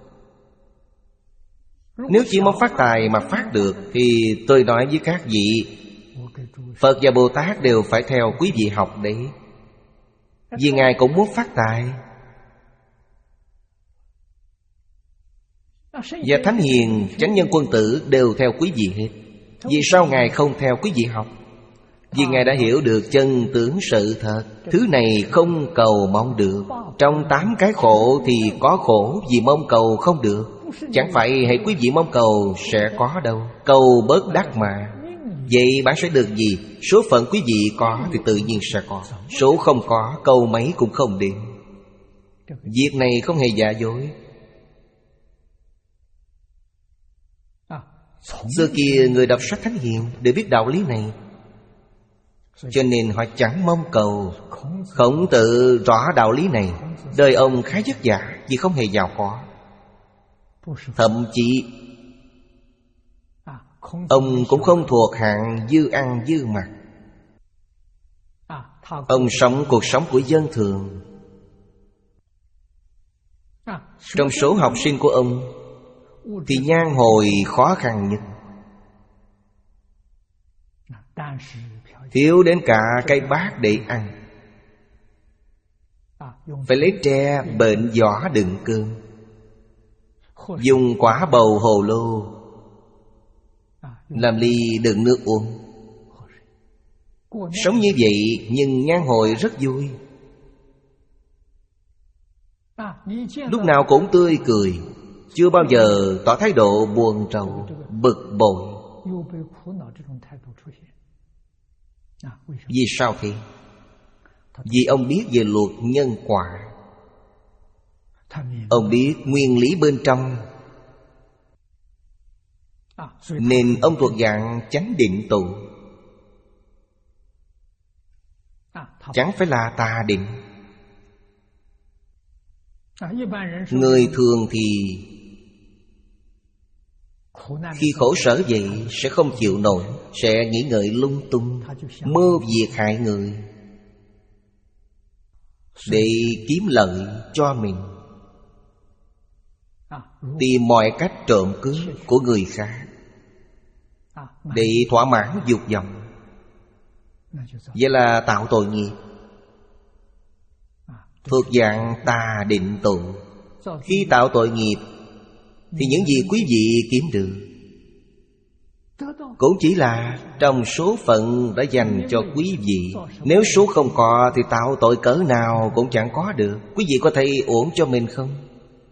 [SPEAKER 1] Nếu chỉ mong phát tài mà phát được thì tôi nói với các vị, Phật và Bồ Tát đều phải theo quý vị học đấy. Vì Ngài cũng muốn phát tài. Và Thánh Hiền, Chánh Nhân Quân Tử đều theo quý vị hết. Vì sao Ngài không theo quý vị học? Vì Ngài đã hiểu được chân tướng sự thật. Thứ này không cầu mong được. Trong tám cái khổ thì có khổ vì mong cầu không được. Chẳng phải hãy quý vị mong cầu sẽ có đâu. Cầu bớt đắc mà. Vậy bạn sẽ được gì? Số phận quý vị có thì tự nhiên sẽ có. Số không có, cầu mấy cũng không đến. Việc này không hề giả dối. Xưa kia người đọc sách Thánh Hiền đều biết đạo lý này, cho nên họ chẳng mong cầu. Khổng Tử rõ đạo lý này. Đời ông khá vất vả vì không hề giàu có. Thậm chí ông cũng không thuộc hạng dư ăn dư mặc. Ông sống cuộc sống của dân thường. Trong số học sinh của ông thì nhan hồi khó khăn nhất, thiếu đến cả cái bát để ăn. Phải lấy tre bệnh vỏ đựng cơm, dùng quả bầu hồ lô làm ly đựng nước uống. Sống như vậy nhưng nhan hồi rất vui. Lúc nào cũng tươi cười, chưa bao giờ tỏ thái độ buồn rầu, bực bội. Vì sao thế? Vì ông biết về luật nhân quả. Ông biết nguyên lý bên trong, nên ông thuộc dạng chánh định tụ, chẳng phải là tà định. Người thường thì khi khổ sở vậy sẽ không chịu nổi, sẽ nghĩ ngợi lung tung, mưu việc hại người để kiếm lợi cho mình, tìm mọi cách trộm cướp của người khác để thỏa mãn dục vọng. Vậy là tạo tội nghiệp, thuộc dạng tà định tụ. Khi tạo tội nghiệp thì những gì quý vị kiếm được cũng chỉ là trong số phận đã dành cho quý vị. Nếu số không có thì tạo tội cỡ nào cũng chẳng có được. Quý vị có thấy ổn cho mình không?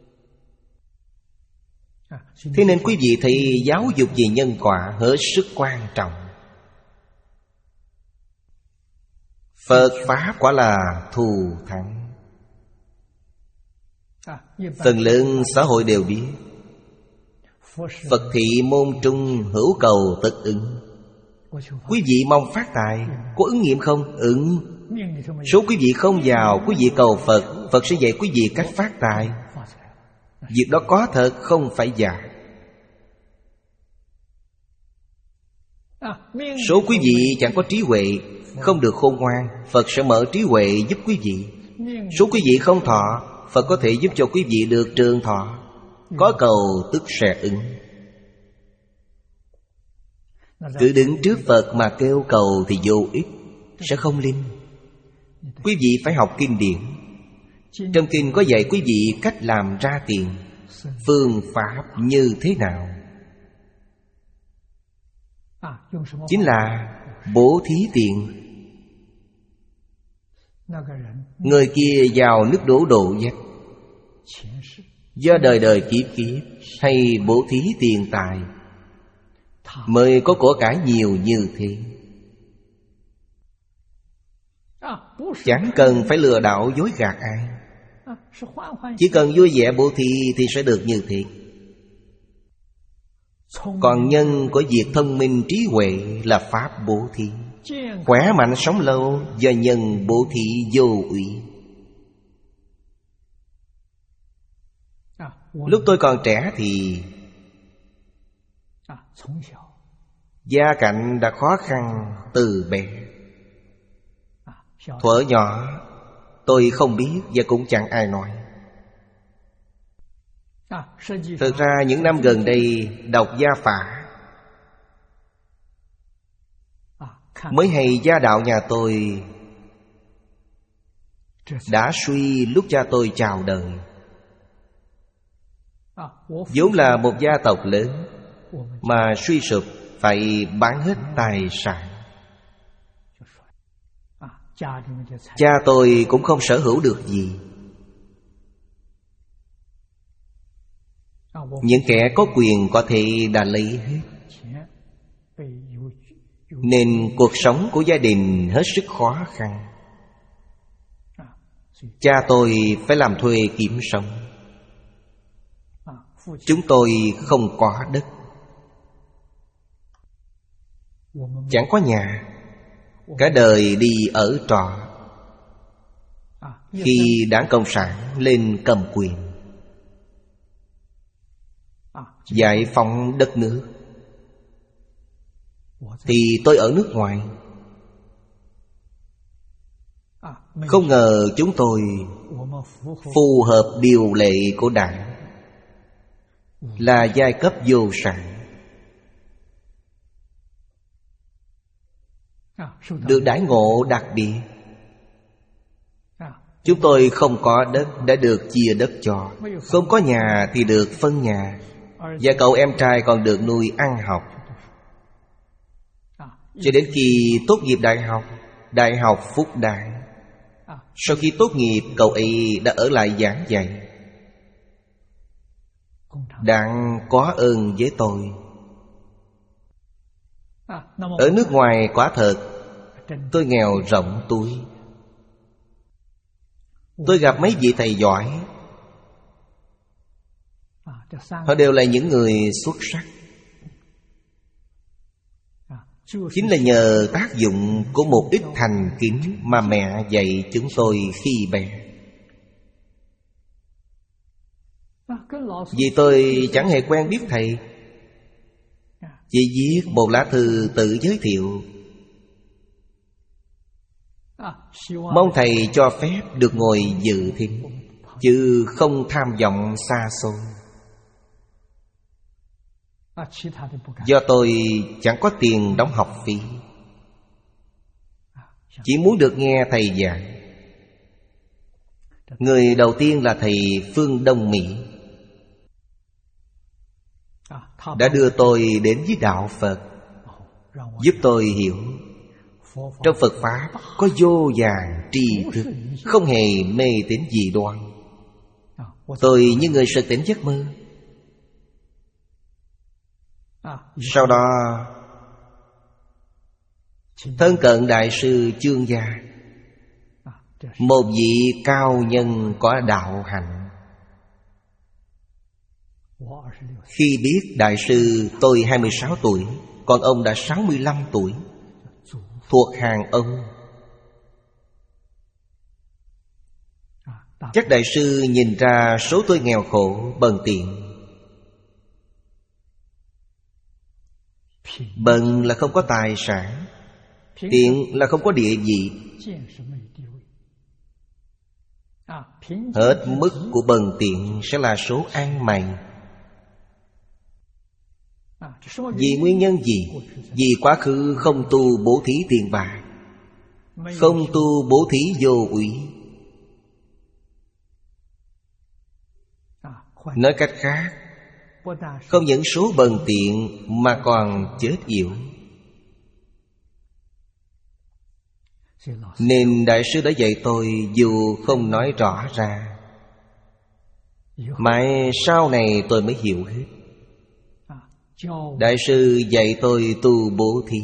[SPEAKER 1] Thế nên quý vị thấy giáo dục về nhân quả hết sức quan trọng. Phật Pháp quả là thù thắng. Phần lớn xã hội đều biết Phật thị môn trung hữu cầu tất ứng. Quý vị mong phát tài, có ứng nghiệm không? Ứng. Số quý vị không giàu, quý vị cầu Phật, Phật sẽ dạy quý vị cách phát tài. Việc đó có thật, không phải giả. Số quý vị chẳng có trí huệ, không được khôn ngoan, Phật sẽ mở trí huệ giúp quý vị. Số quý vị không thọ, Phật có thể giúp cho quý vị được trường thọ. Có cầu tức sẽ ứng. Cứ đứng trước Phật mà kêu cầu thì vô ích, sẽ không linh. Quý vị phải học kinh điển. Trong kinh có dạy quý vị cách làm ra tiền, phương pháp như thế nào. Chính là bố thí tiền. Người kia vào nước đổ độ vách, do đời đời kiếp kiếp hay bố thí tiền tài mới có của cải nhiều như thế. Chẳng cần phải lừa đảo dối gạt ai, chỉ cần vui vẻ bố thí thì sẽ được như thế. Còn nhân của việc thông minh trí huệ là pháp bố thí. Khỏe mạnh sống lâu do nhân bố thí vô ủy. Lúc tôi còn trẻ thì gia cảnh đã khó khăn từ bé. Thuở nhỏ tôi không biết và cũng chẳng ai nói. Thực ra những năm gần đây đọc gia phả mới hay gia đạo nhà tôi đã suy lúc cha tôi chào đời. Vốn là một gia tộc lớn mà suy sụp phải bán hết tài sản. Cha tôi cũng không sở hữu được gì. Những kẻ có quyền có thể đã lấy hết, nên cuộc sống của gia đình hết sức khó khăn. Cha tôi phải làm thuê kiếm sống. Chúng tôi không có đất, chẳng có nhà, cả đời đi ở trọ. Khi Đảng Cộng sản lên cầm quyền, giải phóng đất nước, thì tôi ở nước ngoài. Không ngờ chúng tôi phù hợp điều lệ của Đảng, là giai cấp vô sản, được đãi ngộ đặc biệt. Chúng tôi không có đất đã được chia đất cho, không có nhà thì được phân nhà, và cậu em trai còn được nuôi ăn học. Cho đến khi tốt nghiệp đại học, Đại học Phúc Đại. Sau khi tốt nghiệp, cậu ấy đã ở lại giảng dạy. Đảng có ơn với tôi. Ở nước ngoài quả thật tôi nghèo rộng túi. Tôi gặp mấy vị thầy giỏi, họ đều là những người xuất sắc. Chính là nhờ tác dụng của một ít thành kính mà mẹ dạy chúng tôi khi bé. Vì tôi chẳng hề quen biết thầy, chỉ viết một lá thư tự giới thiệu, mong thầy cho phép được ngồi dự thính, chứ không tham vọng xa xôi. Do tôi chẳng có tiền đóng học phí, chỉ muốn được nghe thầy giảng. Người đầu tiên là thầy Phương Đông Mỹ, đã đưa tôi đến với đạo Phật, giúp tôi hiểu trong Phật Pháp có vô vàn tri thức, không hề mê tín dị đoan. Tôi như người sực tỉnh giấc mơ. Sau đó thân cận Đại sư Chương Gia, một vị cao nhân có đạo hạnh. Khi biết đại sư tôi hai mươi sáu tuổi, còn ông đã sáu mươi lăm tuổi, thuộc hàng ông. Chắc đại sư nhìn ra số tôi nghèo khổ bần tiện. Bần là không có tài sản, tiện là không có địa vị. Hết mức của bần tiện sẽ là số ăn mày. Vì nguyên nhân gì? Vì quá khứ không tu bố thí tiền bạc, không tu bố thí vô úy. Nói cách khác, không những số bần tiện mà còn chết yểu. Nên đại sư đã dạy tôi dù không nói rõ ra, mãi sau này tôi mới hiểu hết. Đại sư dạy tôi tu bố thí.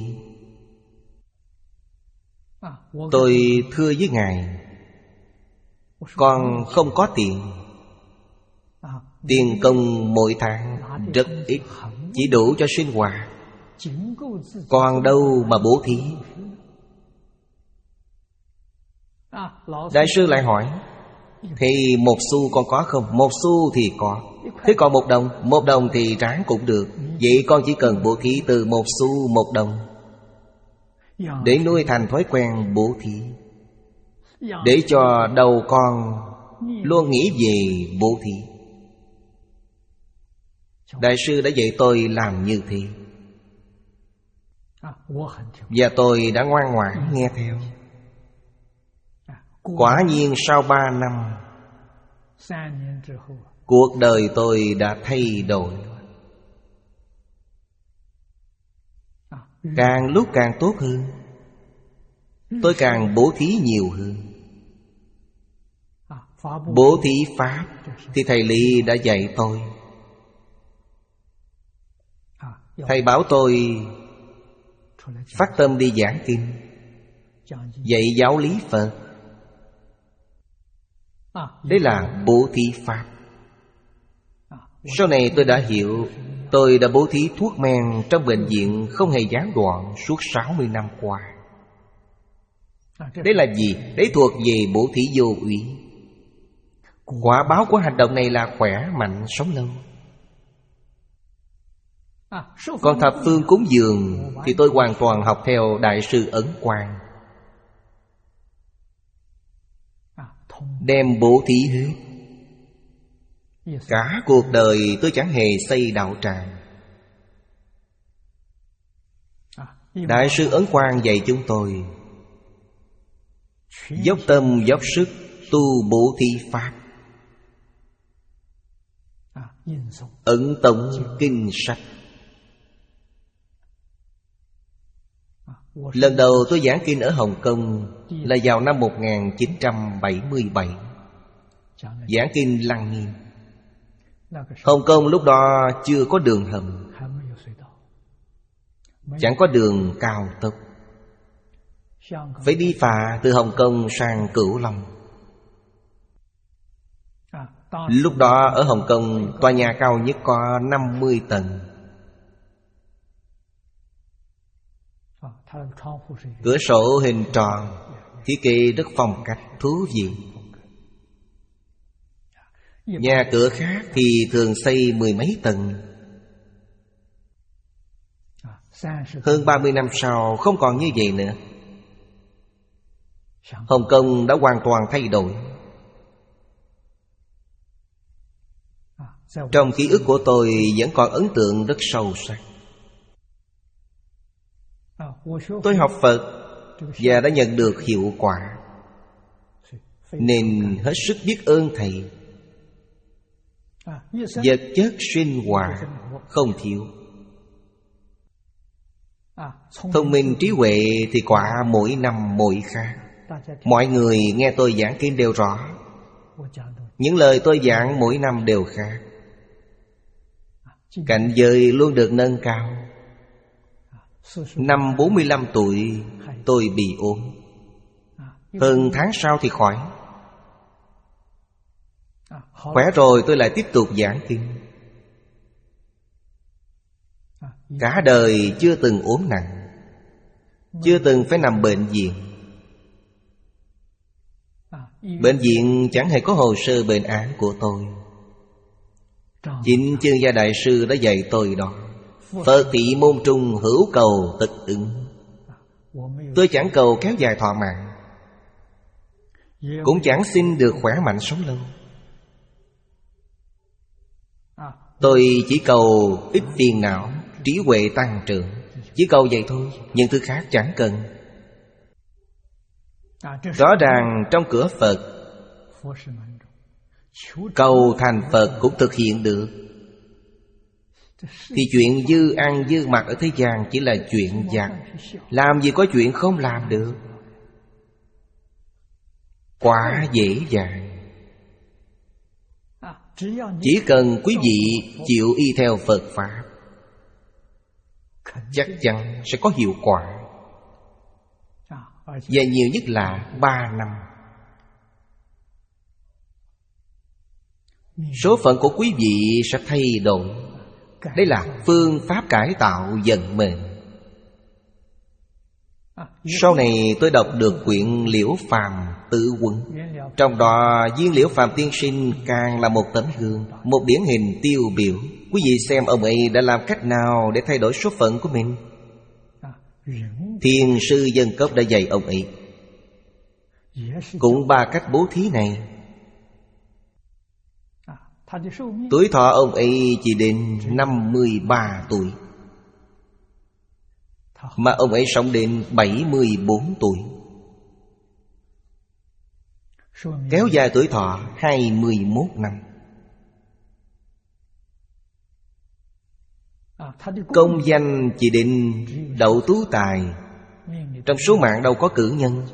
[SPEAKER 1] Tôi thưa với Ngài, con không có tiền. Tiền công mỗi tháng rất ít, chỉ đủ cho sinh hoạt, còn đâu mà bố thí. Đại sư lại hỏi, thì một xu con có không? Một xu thì có. Thế còn một đồng? Một đồng thì ráng cũng được. Vậy con chỉ cần bố thí từ một xu một đồng, để nuôi thành thói quen bố thí, để cho đầu con luôn nghĩ về bố thí. Đại sư đã dạy tôi làm như thế, và tôi đã ngoan ngoãn nghe theo. Quả nhiên sau ba năm, cuộc đời tôi đã thay đổi. Càng lúc càng tốt hơn, tôi càng bố thí nhiều hơn. Bố thí pháp thì thầy Lý đã dạy tôi. Thầy bảo tôi phát tâm đi giảng kinh, dạy giáo lý Phật. Đấy là bố thí pháp. Sau này tôi đã hiểu, tôi đã bố thí thuốc men trong bệnh viện không hề gián đoạn suốt sáu mươi năm qua. Đấy là gì? Đấy thuộc về bố thí vô úy. Quả báo của hành động này là khỏe mạnh sống lâu. Còn thập phương cúng dường thì tôi hoàn toàn học theo Đại sư Ấn Quang, đem bố thí hết. Cả cuộc đời tôi chẳng hề xây đạo tràng. Đại sư Ấn Quang dạy chúng tôi dốc tâm dốc sức tu bố thí pháp. Ấn tống kinh sách. Lần đầu tôi giảng kinh ở Hồng Kông là vào năm một nghìn chín trăm bảy mươi bảy. Giảng kinh Lăng Nghiêm. Hồng Kông lúc đó chưa có đường hầm, chẳng có đường cao tốc, phải đi phà từ Hồng Kông sang Cửu Long. Lúc đó ở Hồng Kông, tòa nhà cao nhất có năm mươi tầng. Cửa sổ hình tròn, thiết kế rất phong cách thú vị. Nhà cửa khác thì thường xây mười mấy tầng. Hơn ba mươi năm sau không còn như vậy nữa. Hồng Kông đã hoàn toàn thay đổi. Trong ký ức của tôi vẫn còn ấn tượng rất sâu sắc. Tôi học Phật và đã nhận được hiệu quả, nên hết sức biết ơn thầy. Vật chất sinh hoạt không thiếu, thông minh trí huệ thì quả mỗi năm mỗi khác. Mọi người nghe tôi giảng kinh đều rõ. Những lời tôi giảng mỗi năm đều khác. Cảnh giới luôn được nâng cao. Năm bốn mươi lăm tuổi tôi bị ốm. Hơn tháng sau thì khỏi. Khỏe rồi tôi lại tiếp tục giảng kinh. Cả đời chưa từng ốm nặng, chưa từng phải nằm bệnh viện. Bệnh viện chẳng hề có hồ sơ bệnh án của tôi. Chính Chương Gia Đại Sư đã dạy tôi đó. Phật thị môn trung hữu cầu tật ứng. Tôi chẳng cầu kéo dài thọ mạng, cũng chẳng xin được khỏe mạnh sống lâu. Tôi chỉ cầu ít phiền não, trí huệ tăng trưởng. Chỉ cầu vậy thôi, những thứ khác chẳng cần. Rõ ràng trong cửa Phật, cầu thành Phật cũng thực hiện được. Thì chuyện dư ăn dư mặc ở thế gian chỉ là chuyện vặt. Làm gì có chuyện không làm được. Quá dễ dàng. Chỉ cần quý vị chịu y theo Phật Pháp, chắc chắn sẽ có hiệu quả. Và nhiều nhất là ba năm. Số phận của quý vị sẽ thay đổi. Đây là phương pháp cải tạo vận mệnh. Sau này tôi đọc được quyển Liễu Phàm Tự Huấn. Trong đó Viên Liễu Phàm tiên sinh càng là một tấm gương, một điển hình tiêu biểu. Quý vị xem ông ấy đã làm cách nào để thay đổi số phận của mình. Thiền sư Dân Cốc đã dạy ông ấy cũng ba cách bố thí này. Tuổi thọ ông ấy chỉ đến năm mươi ba tuổi, mà ông ấy sống đến bảy mươi bốn tuổi, kéo dài tuổi thọ hai mươi mốt năm. Công danh chỉ đến đậu tú tài. Trong số mạng đâu có cử nhân.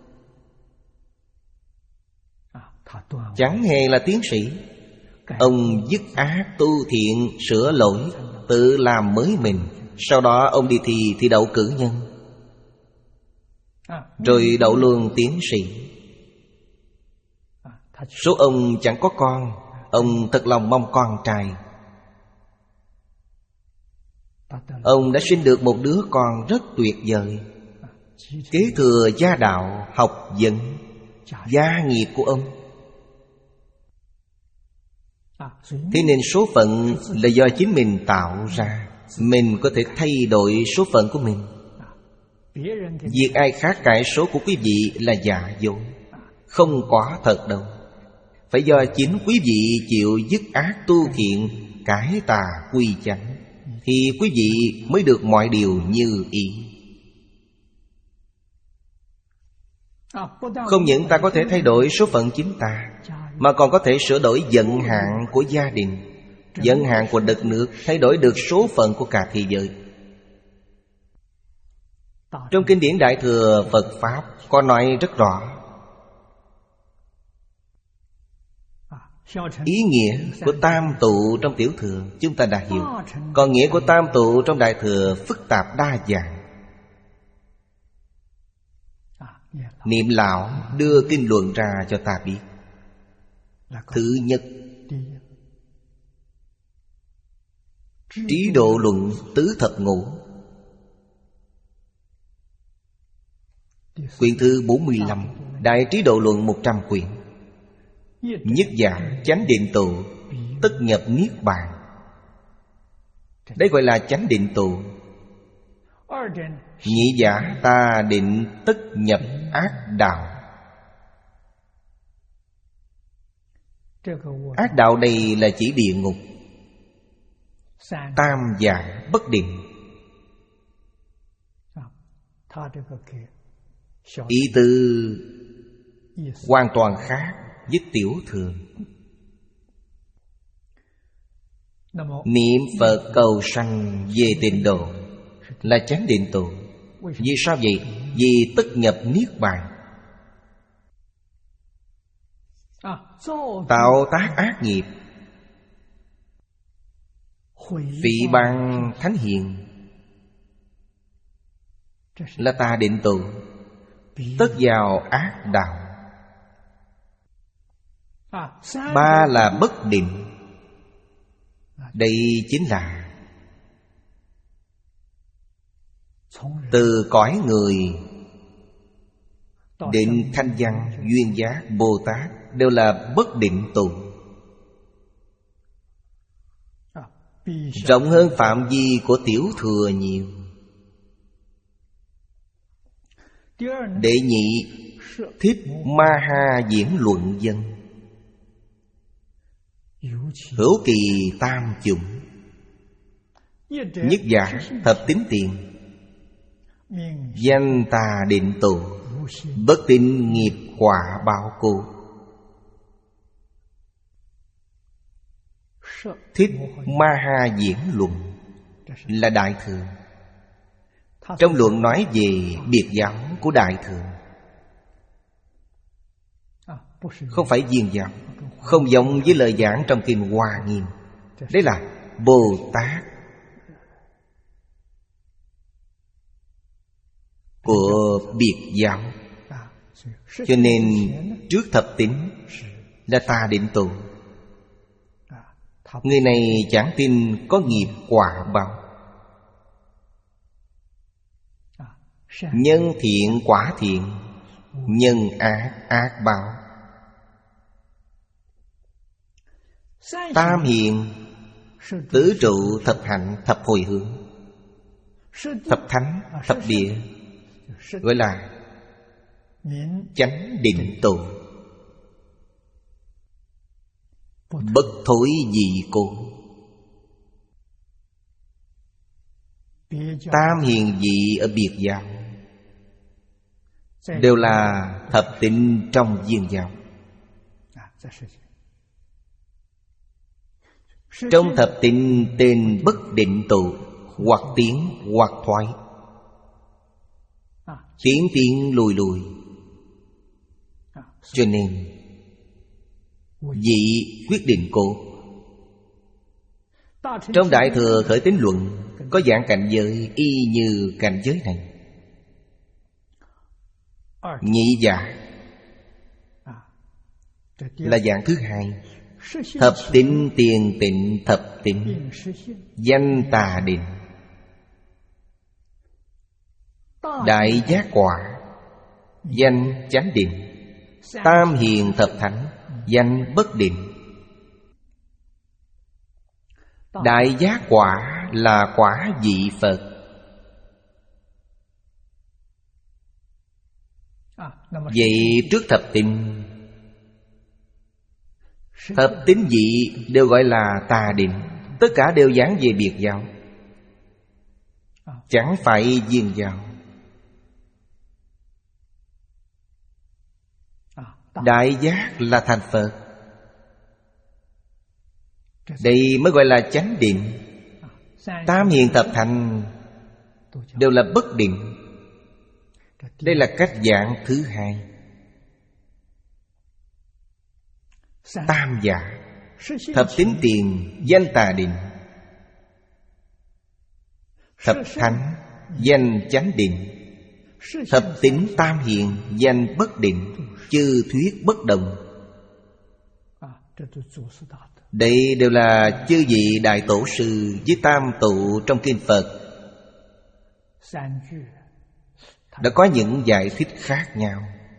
[SPEAKER 1] Chẳng hề là tiến sĩ. Ông dứt ác tu thiện, sửa lỗi, tự làm mới mình. Sau đó ông đi thi thì đậu cử nhân, rồi đậu luôn tiến sĩ. Số ông chẳng có con. Ông thật lòng mong con trai. Ông đã sinh được một đứa con rất tuyệt vời, kế thừa gia đạo, học vấn, gia nghiệp của ông. Thế nên số phận là do chính mình tạo ra. Mình có thể thay đổi số phận của mình. Việc ai khác cải số của quý vị là giả dối, không có thật đâu. Phải do chính quý vị chịu dứt ác tu thiện, cải tà quy chánh, thì quý vị mới được mọi điều như ý. Không những ta có thể thay đổi số phận chính ta, mà còn có thể sửa đổi vận hạn của gia đình, vận hạn của đất nước, thay đổi được số phận của cả thế giới. Trong kinh điển Đại Thừa Phật Pháp có nói rất rõ ý nghĩa của tam tụ trong tiểu thừa chúng ta đã hiểu. Còn nghĩa của tam tụ trong Đại Thừa phức tạp đa dạng. Niệm lão đưa kinh luận ra cho ta biết. Thứ nhất, Trí Độ Luận Tứ Thập Ngũ, quyển thứ bốn mươi lăm. Đại Trí Độ Luận một trăm quyển. Nhất giả chánh định tụ, tất nhập niết bàn. Đây gọi là chánh định tụ. Nhị giả ta định tất nhập ác đạo. Ác đạo này là chỉ địa ngục. Tam giả bất định. Ý tư hoàn toàn khác với tiểu thường. Niệm Phật cầu sanh về tịnh độ là chánh định tụ. Vì sao vậy? Vì tất nhập niết bàn. Tạo tác ác nghiệp, phỉ báng thánh hiền là tà định tụ. tất vào ác đạo. Ba là bất định. Đây chính là từ cõi người đến thanh văn, duyên giác, Bồ Tát đều là bất định tụ. Rộng hơn phạm vi của tiểu thừa nhiều. Đệ nhị, Thích Ma Ha diễn luận dân. Hữu kỳ tam chủng. Nhất giả thập tín tiền. Danh tà định tụ. Bất tín nghiệp quả báo cô. Thích Ma Ha diễn luận là Đại Thừa. Trong luận nói về biệt giáo của Đại Thừa, không phải viên giáo, không giống với lời giảng trong kinh Hoa Nghiêm. Đấy là Bồ Tát của biệt giáo. Cho nên trước thập tín là tà định tụ. Người này chẳng tin có nghiệp quả báo. Nhân thiện quả thiện, nhân ác ác báo. Tam hiền, tứ trụ, thập hạnh, thập hồi hướng, thập thánh, thập địa, gọi là chánh định tụ. Bất thối dị cố. Tam hiền dị ở biệt giáo đều là thập tịnh trong viên giáo. Trong thập tịnh tên bất định tụ, hoặc tiến hoặc thoái, tiến tiến lùi lùi. Cho nên dị quyết định cố. Trong Đại Thừa Khởi Tín Luận có dạng cảnh giới y như cảnh giới này. Nhị giả là dạng thứ hai. Thập tín tiền tịnh thập tín, danh tà định. Đại giác quả, danh chánh định. Tam hiền thập thánh, danh bất định. Đại giác quả là quả vị Phật. Vậy trước thập tín, thập tín vị đều gọi là tà định. Tất cả đều giảng về biệt giáo, chẳng phải viên giáo. Đại giác là thành Phật. Đây mới gọi là chánh định. Tam hiền thập thành đều là bất định. Đây là cách giảng thứ hai. Tam giả, thập tín tiền, danh tà định. Thập thánh, danh chánh định. Thập tín tam hiền, danh bất định. Chư thuyết bất đồng. Đây đều là chư vị Đại Tổ Sư với Tam Tụ trong Kinh Phật đã có những giải thích khác nhau.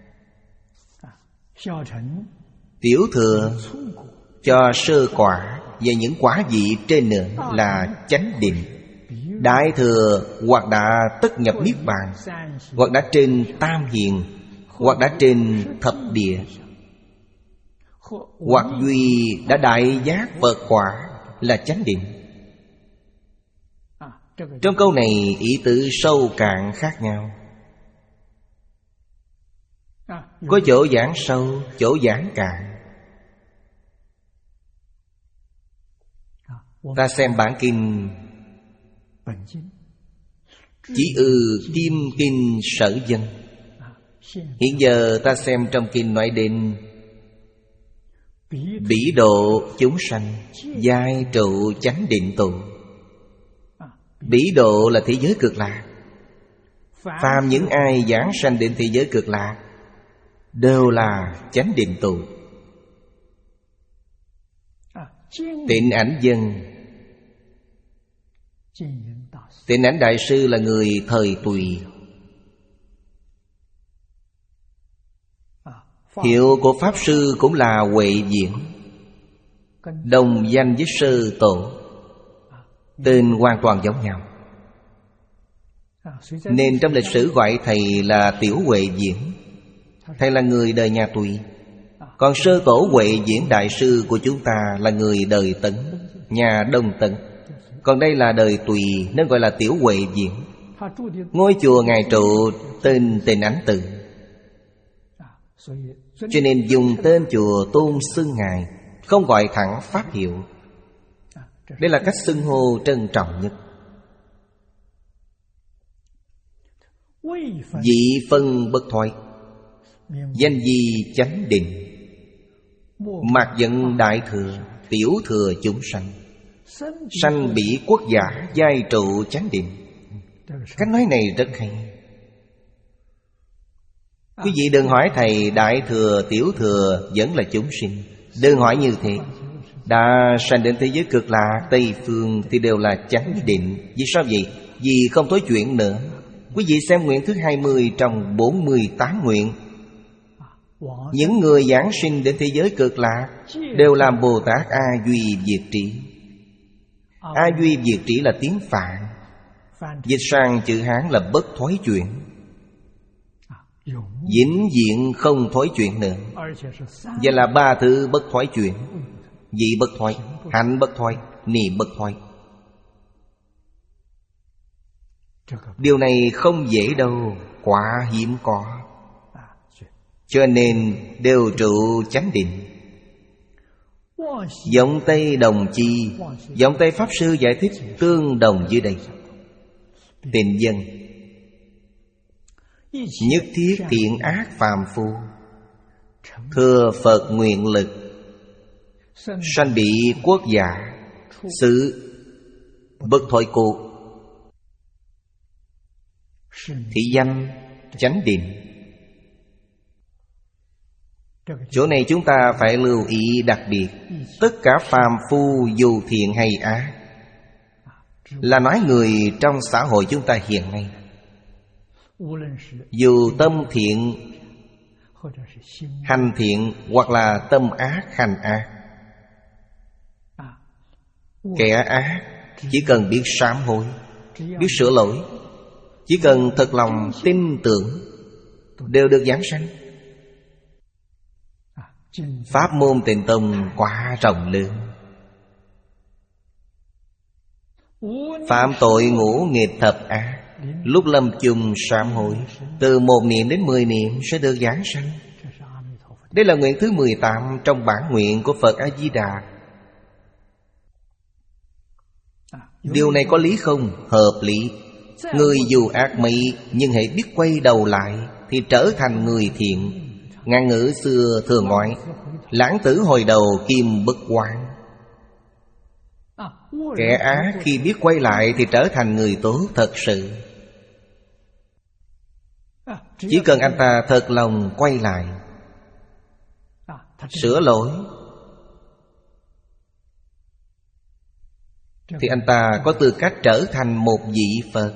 [SPEAKER 1] Tiểu Thừa cho sơ quả và những quả vị trên nữa là chánh định. Đại Thừa hoặc đã tất nhập Niết Bàn, hoặc đã trên tam hiền, hoặc đã trên thập địa, hoặc duy đã đại giác Phật quả là chánh định. Trong câu này ý tứ sâu cạn khác nhau. Có chỗ giảng sâu, chỗ giảng cạn. Ta xem bản kinh Chỉ ư kim kinh sở dân. Hiện giờ ta xem trong kinh nói đến bỉ độ chúng sanh, giai trụ chánh định tụ. Bỉ độ là thế giới cực lạc. Phàm những ai giảng sanh đến thế giới cực lạc đều là chánh định tụ. Tịnh Ảnh Dân, Tịnh Ảnh Đại Sư là người thời Tùy. Hiệu của Pháp Sư cũng là Huệ Diễn, đồng danh với Sư Tổ, tên hoàn toàn giống nhau. Nên trong lịch sử gọi thầy là Tiểu Huệ Diễn. Thầy là người đời nhà Tùy. Còn Sư Tổ Huệ Diễn Đại Sư của chúng ta là người đời Tấn, nhà Đông Tấn. Còn đây là đời Tùy nên gọi là Tiểu Huệ Diễn. Ngôi chùa Ngài trụ tên Tịnh Ảnh Tự, cho nên dùng tên chùa tôn xưng Ngài, không gọi thẳng pháp hiệu. Đây là cách xưng hô trân trọng nhất. Vị phân bất thoái, danh di chánh định, mạc dẫn đại thừa, tiểu thừa chúng sanh, sanh bỉ quốc giả, giai trụ chánh định. Cách nói này rất hay. Quý vị đừng hỏi thầy đại thừa, tiểu thừa vẫn là chúng sinh. Đừng hỏi như thế. Đã sanh đến thế giới cực lạc Tây Phương thì đều là chánh định. Vì sao vậy? Vì không tối chuyện nữa. Quý vị xem nguyện thứ hai mươi trong bốn mươi tám nguyện. Những người giảng sinh đến thế giới cực lạc đều làm Bồ Tát A Duy Diệt Trí. A Duy Diệt Trí là tiếng Phạn, dịch sang chữ Hán là bất thối chuyển, vĩnh viễn không thối chuyển nữa. Và là ba thứ bất thối chuyển: vị bất thối, hạnh bất thối, niệm bất thối. Điều này không dễ đâu, quá hiếm có. Cho nên đều trụ chánh định. Giọng Tây đồng chi, giọng Tây Pháp Sư giải thích tương đồng dưới đây. Tịnh Dân: nhất thiết thiện ác phàm phu, thừa Phật nguyện lực, sanh bị quốc giả, sự bất thối cụ. Thị danh chánh định. Chỗ này chúng ta phải lưu ý đặc biệt. Tất cả phàm phu dù thiện hay ác, là nói người trong xã hội chúng ta hiện nay. Dù tâm thiện hành thiện, hoặc là tâm ác hành ác, kẻ ác chỉ cần biết sám hối, biết sửa lỗi, chỉ cần thật lòng tin tưởng, đều được giảng sanh. Pháp môn Tịnh Tông quá rộng lớn. Phạm tội ngũ nghịch thập ác, lúc lâm chung sám hối, từ một niệm đến mười niệm sẽ được giảng sanh. Đây là nguyện thứ mười tám trong bản nguyện của Phật A-di-đà. Điều này có lý không? Hợp lý. Người dù ác mấy, nhưng hãy biết quay đầu lại thì trở thành người thiện. Ngạn ngữ xưa thường nói: lãng tử hồi đầu kim bất hoại. Kẻ ác khi biết quay lại thì trở thành người tốt thật sự. Chỉ cần anh ta thật lòng quay lại, sửa lỗi, thì anh ta có tư cách trở thành một vị Phật.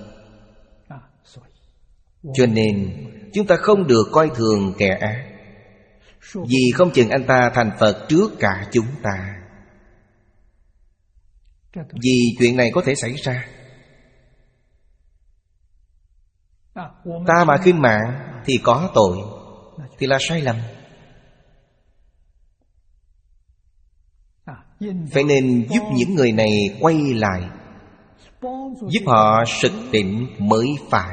[SPEAKER 1] Cho nên chúng ta không được coi thường kẻ ác, vì không chừng anh ta thành Phật trước cả chúng ta. Vì chuyện này có thể xảy ra. Ta mà khinh mạng thì có tội, thì là sai lầm. Phải nên giúp những người này quay lại, giúp họ sực tỉnh mới phải.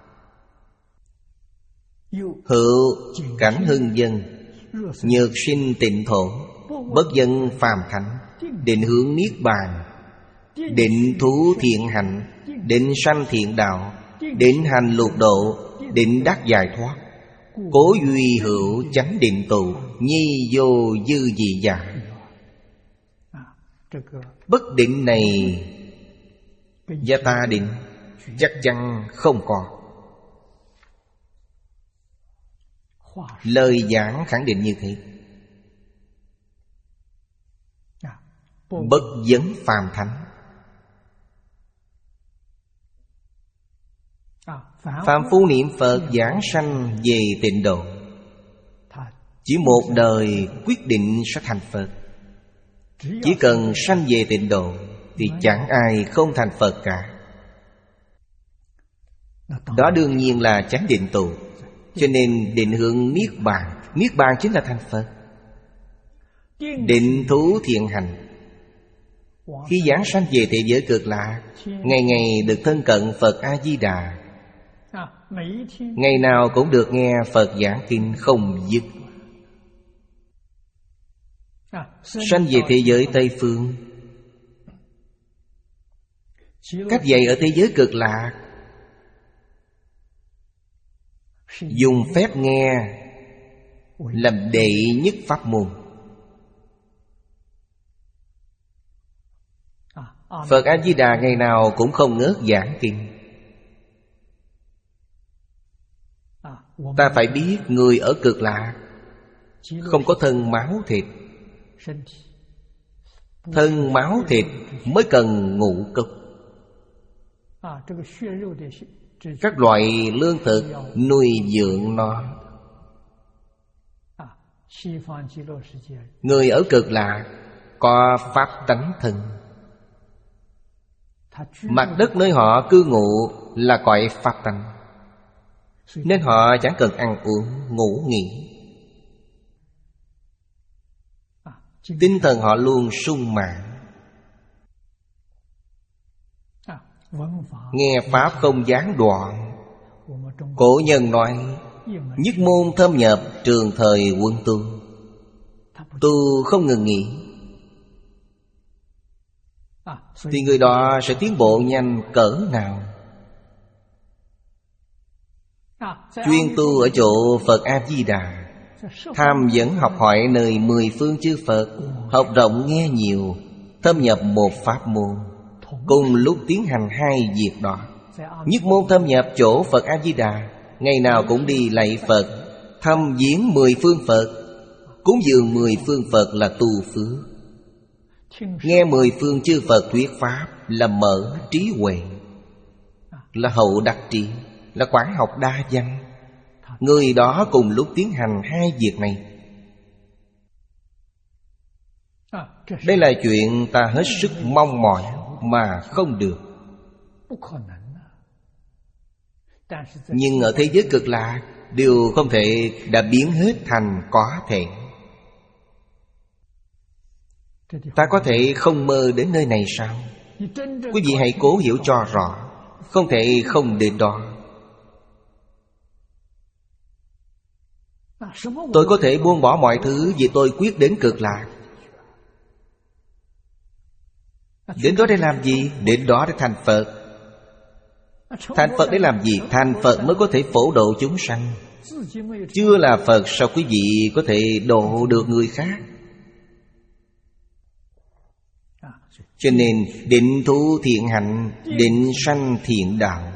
[SPEAKER 1] Hữu cảnh hưng dân, nhược sinh tịnh thổ, bất dân phàm thánh, định hướng niết bàn, định thú thiện hạnh, định sanh thiện đạo, định hành lục độ, định đắc giải thoát. Cố duy hữu chánh định tụ, nhi vô dư dị giả. Bất định này và ta định chắc chắn không có. Lời giảng khẳng định như thế. Bất vấn phàm thánh. Phàm phu niệm Phật giảng sanh về tịnh độ, chỉ một đời quyết định sẽ thành Phật. Chỉ cần sanh về tịnh độ thì chẳng ai không thành Phật cả. Đó đương nhiên là chánh định tụ. Cho nên định hướng Niết Bàn. Niết Bàn chính là thành Phật. Định thú thiện hành. Khi giảng sanh về thế giới cực lạc, ngày ngày được thân cận Phật A-di-đà, ngày nào cũng được nghe Phật giảng kinh không dứt. Sanh về thế giới Tây Phương, cách dạy ở thế giới cực lạc, dùng phép nghe làm đệ nhất pháp môn. Phật A-di-đà ngày nào cũng không ngớt giảng kinh. Ta phải biết người ở cực lạc không có thân máu thịt. Thân máu thịt mới cần ngũ cốc. Các loại lương thực nuôi dưỡng nó. Người ở cực lạc có pháp tánh thân. Mặt đất nơi họ cư ngụ là cõi pháp tánh, nên họ chẳng cần ăn uống, ngủ nghỉ. Tinh thần họ luôn sung mãn. Nghe pháp không gián đoạn. Cổ nhân nói nhất môn thâm nhập, trường thời quân tu. Tu không ngừng nghỉ, thì người đó sẽ tiến bộ nhanh cỡ nào. Chuyên tu ở chỗ Phật A-di-đà, tham vấn học hỏi nơi mười phương chư Phật, học rộng nghe nhiều, thâm nhập một pháp môn, cùng lúc tiến hành hai việc đó. Nhất môn thâm nhập chỗ Phật A-di-đà, ngày nào cũng đi lạy Phật, thăm viếng mười phương Phật. Cúng dường mười phương Phật là tu phước. Nghe mười phương chư Phật thuyết pháp là mở trí huệ, là hậu đắc trí, là quán học đa văn. Người đó cùng lúc tiến hành hai việc này. Đây là chuyện ta hết sức mong mỏi mà không được. Nhưng ở thế giới cực lạc, điều không thể đã biến hết thành có thể. Ta có thể không mơ đến nơi này sao? Quý vị hãy cố hiểu cho rõ. Không thể không đến đó. Tôi có thể buông bỏ mọi thứ vì tôi quyết đến cực lạc. Đến đó để làm gì? Đến đó để thành Phật. Thành Phật để làm gì? Thành Phật mới có thể phổ độ chúng sanh. Chưa là Phật sao quý vị có thể độ được người khác? Cho nên định thu thiện hạnh, định sanh thiện đạo.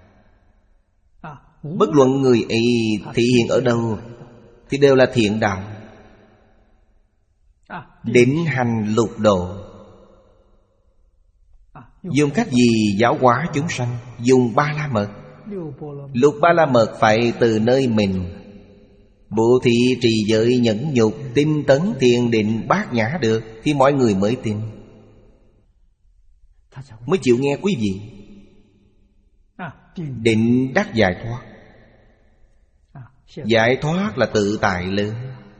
[SPEAKER 1] Bất luận người ấy thị hiện ở đâu thì đều là thiện đạo. Định hành lục độ. Dùng cách gì giáo hóa chúng sanh? Dùng ba la mật. Lục ba la mật phải từ nơi mình. Bố thí, trì giới, nhẫn nhục, tinh tấn, thiền định, bát nhã được, thì mọi người mới tin, mới chịu nghe quý vị. Định đắc giải thoát. Giải thoát là tự tại lớn.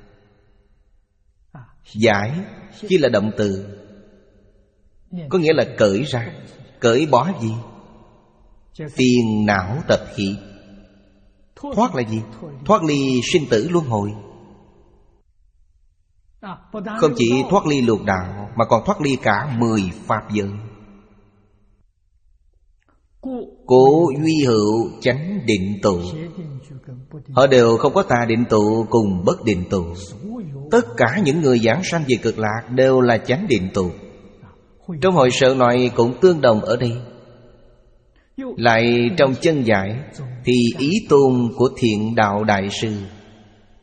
[SPEAKER 1] Giải chỉ là động từ, có nghĩa là cởi ra. Cởi bỏ gì? Phiền não tập khí. Thoát là gì? Thoát ly sinh tử luân hồi. Không chỉ thoát ly lục đạo, mà còn thoát ly cả mười pháp giới. Cố duy hữu chánh định tụ. Họ đều không có tà định tụ cùng bất định tụ. Tất cả những người giảng sanh về cực lạc đều là chánh định tụ. Trong hội sở nội cũng tương đồng ở đây. Lại trong chân giải thì ý tôn của Thiện Đạo Đại Sư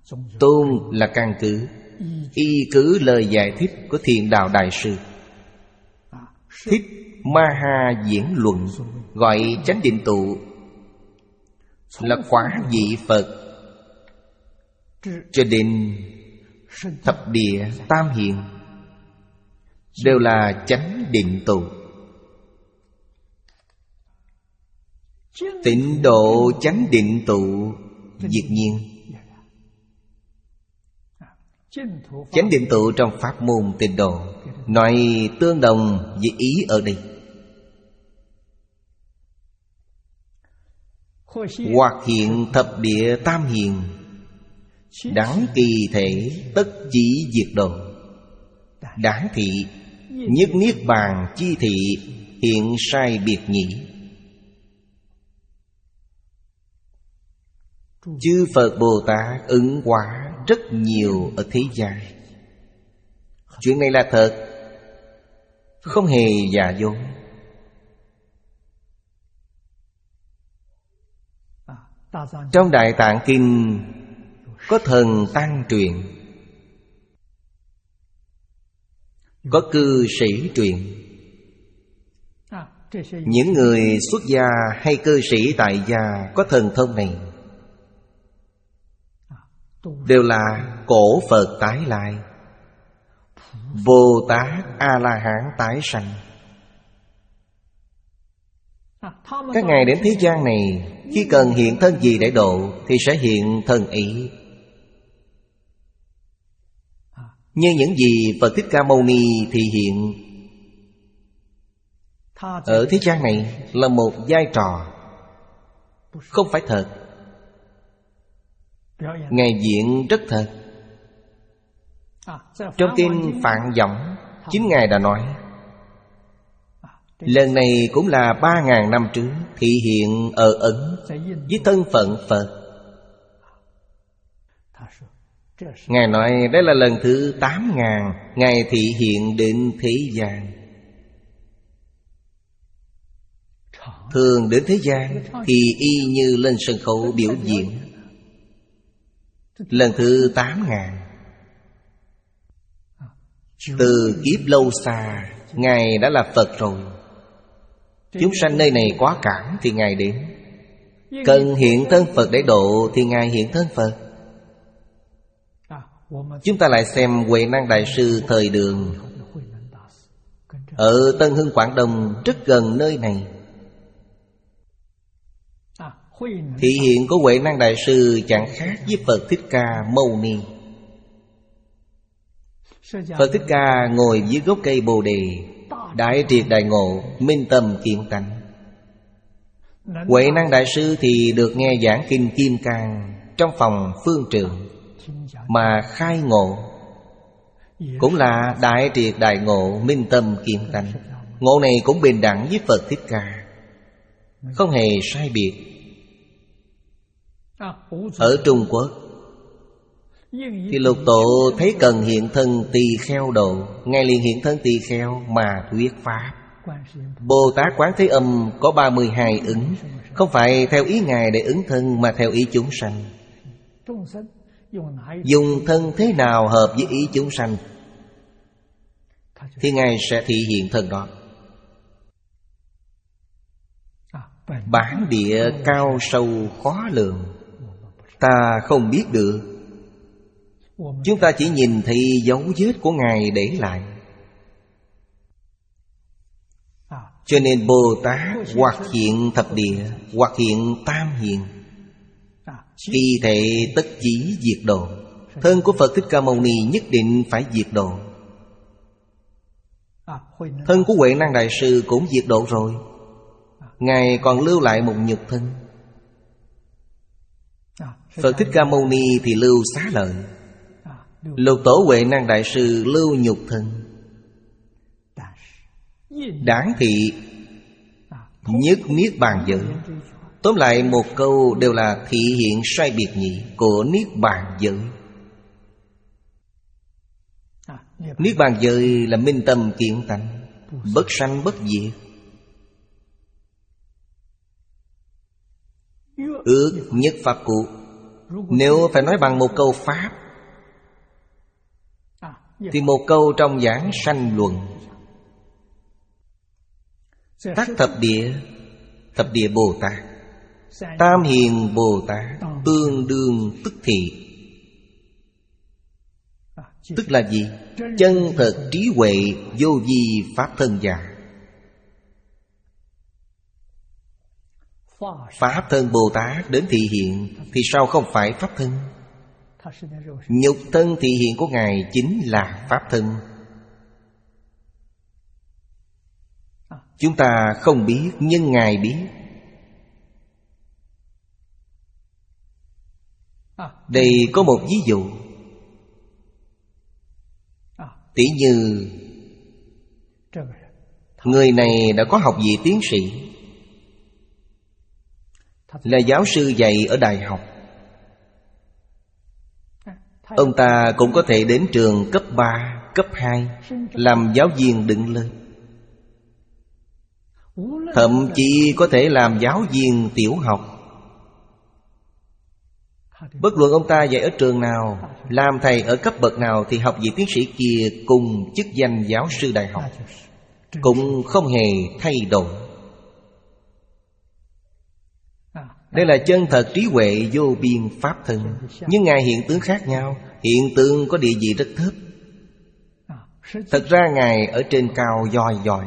[SPEAKER 1] Tôn là căn cứ, y cứ lời giải thích của Thiện Đạo Đại Sư. Thích Ma-ha diễn luận, gọi chánh định tụ, là quả vị Phật cho đến thập địa tam hiện đều là chánh định tụ. Tịnh độ chánh định tụ diệt nhiên. Chánh định tụ trong pháp môn tịnh độ nói tương đồng với ý ở đây. Hoặc hiện thập địa tam hiền, đẳng kỳ thể tất chỉ diệt độ. Đẳng thị nhất niết bàn chi thị, hiện sai biệt nhĩ. Chư Phật Bồ Tát ứng hóa rất nhiều ở thế gian. Chuyện này là thật, không hề giả dối. Trong Đại Tạng Kinh có thần tăng truyền, có cư sĩ truyền. Những người xuất gia hay cư sĩ tại gia có thần thông này đều là cổ Phật tái lai, Bồ Tát A-la-hán tái sanh. Các ngài đến thế gian này, khi cần hiện thân gì để độ thì sẽ hiện thân ấy. Như những gì Phật Thích Ca Mâu Ni thì hiện ở thế gian này là một vai trò, không phải thật. Ngài diễn rất thật. Trong kinh Phạn Võng, chính Ngài đã nói lần này cũng là ba ngàn năm trước thị hiện ở Ấn với thân phận Phật. Ngài nói đây là lần thứ tám ngàn Ngài thị hiện đến thế gian. Thường đến thế gian thì y như lên sân khấu biểu diễn. Lần thứ tám ngàn, từ kiếp lâu xa Ngài đã là Phật rồi. Chúng sanh nơi này quá cản thì Ngài đến. Cần hiện thân Phật để độ thì Ngài hiện thân Phật. Chúng ta lại xem Huệ Năng Đại Sư thời Đường ở Tân Hưng, Quảng Đông, rất gần nơi này. Thị hiện của Huệ Năng Đại Sư chẳng khác với Phật Thích Ca Mâu Ni. Phật Thích Ca ngồi dưới gốc cây Bồ Đề, đại triệt đại ngộ, minh tâm kiến tánh. Huệ Năng Đại Sư thì được nghe giảng kinh Kim Cang trong phòng phương trượng mà khai ngộ, cũng là đại triệt đại ngộ, minh tâm kiến tánh. Ngộ này cũng bình đẳng với Phật Thích Ca, không hề sai biệt. Ở Trung Quốc thì Lục Tổ thấy cần hiện thân tỳ kheo độ, Ngài liền hiện thân tỳ kheo mà thuyết pháp. Bồ Tát Quán Thế Âm có ba mươi hai ứng, không phải theo ý Ngài để ứng thân, mà theo ý chúng sanh. Dùng thân thế nào hợp với ý chúng sanh thì Ngài sẽ thị hiện thân đó. Bản địa cao sâu khó lường, ta không biết được. Chúng ta chỉ nhìn thấy dấu vết của Ngài để lại. Cho nên Bồ Tát hoặc hiện thập địa, hoặc hiện tam hiện, kỳ thể tất chí diệt độ. Thân của Phật Thích Ca Mâu Ni nhất định phải diệt độ. Thân của Huệ Năng Đại Sư cũng diệt độ rồi, Ngài còn lưu lại một nhục thân. Phật Thích Ca Mâu Ni thì lưu xá lợi, Lục Tổ Huệ Năng Đại Sư lưu nhục thân. Đản thị nhất niết bàn giới. Tóm lại một câu đều là thị hiện sai biệt nhị của niết bàn giới. Niết bàn giới là minh tâm kiện tánh, bất sanh bất diệt. Ước nhất pháp cụ, Nếu phải nói bằng một câu Pháp thì một câu trong Giảng Sanh Luận: Tắc thập địa, thập địa Bồ Tát, Tam Hiền Bồ Tát tương đương tức thị. Tức là gì? Chân thật trí huệ vô vi pháp thân giả. Pháp thân Bồ Tát đến thị hiện thì sao không phải pháp thân? Nhục thân thị hiện của Ngài chính là pháp thân. Chúng ta không biết, nhưng Ngài biết. Đây có một ví dụ. Tỷ như người này đã có học vị tiến sĩ, là giáo sư dạy ở đại học. Ông ta cũng có thể đến trường cấp ba, cấp hai làm giáo viên đứng lên. Thậm chí có thể làm giáo viên tiểu học. Bất luận ông ta dạy ở trường nào, làm thầy ở cấp bậc nào, thì học vị tiến sĩ kia cùng chức danh giáo sư đại học cũng không hề thay đổi. Đây là chân thật trí huệ vô biên pháp thân. Nhưng Ngài hiện tướng khác nhau. Hiện tượng có địa vị rất thấp. Thật ra Ngài ở trên cao doi dòi.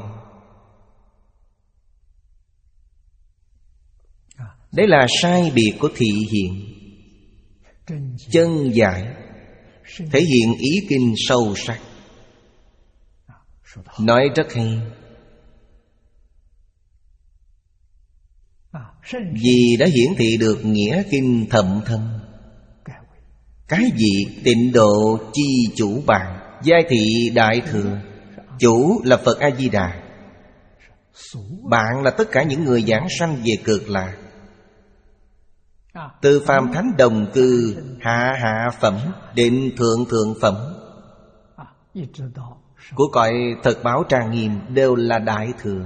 [SPEAKER 1] Đấy là sai biệt của thị hiện. Chân giải thể hiện ý kinh sâu sắc. Nói rất hay. Vì đã hiển thị được nghĩa kinh thậm thâm. Cái gì tịnh độ chi chủ bạn, giai thị đại thừa. Chủ là Phật A-di-đà, bạn là tất cả những người giảng sanh về cực lạc. Từ phàm thánh đồng cư, hạ hạ phẩm đến thượng thượng phẩm của cõi thật báo trang nghiêm đều là đại thừa.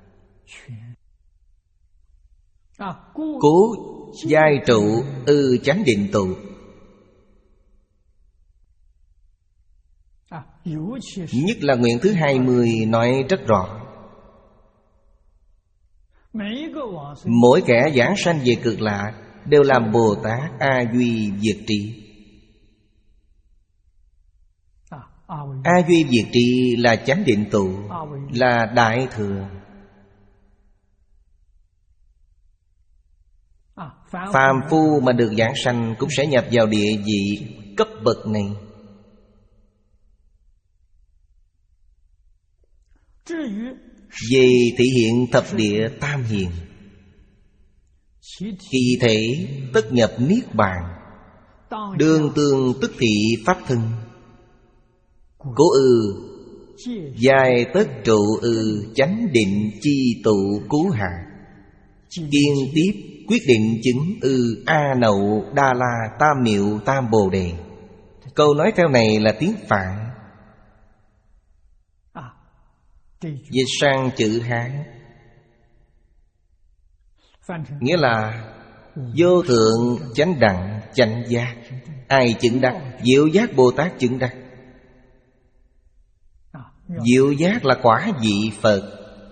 [SPEAKER 1] Cố giai trụ ư chánh định tụ. Nhất là nguyện thứ hai mươi nói rất rõ. Mỗi kẻ giảng sanh về cực lạc đều làm Bồ Tát A Duy Diệt Trí. A Duy Diệt Trí là chánh định tụ, là đại thừa. Phàm phu mà được giảng sanh cũng sẽ nhập vào địa vị cấp bậc này. Về thể hiện thập địa tam hiền, kỳ thể tất nhập niết bàn, đương tương tức thị pháp thân. Cố ư giai tất trụ ư chánh định chi tụ cứu hạ. Kiên tiếp quyết định chứng ư a nậu đa la tam miệu tam bồ đề. Câu nói theo này là tiếng Phạn, dịch sang chữ Hán, nghĩa là vô thượng chánh đẳng chánh giác. Ai chứng đắc? Diệu giác Bồ Tát chứng đắc. Diệu giác là quả vị Phật.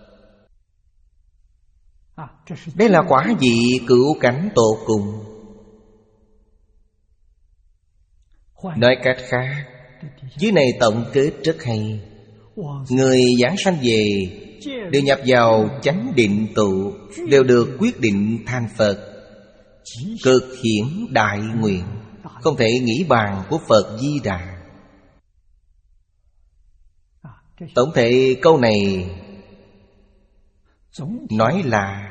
[SPEAKER 1] Đây là quả vị cửu cảnh tột cùng. Nói cách khác, dưới này tổng kết rất hay. Người giảng sanh về đều nhập vào chánh định tụ, đều được quyết định thành Phật. Cực hiển đại nguyện, không thể nghĩ bàn của Phật Di Đà. Tổng thể câu này nói là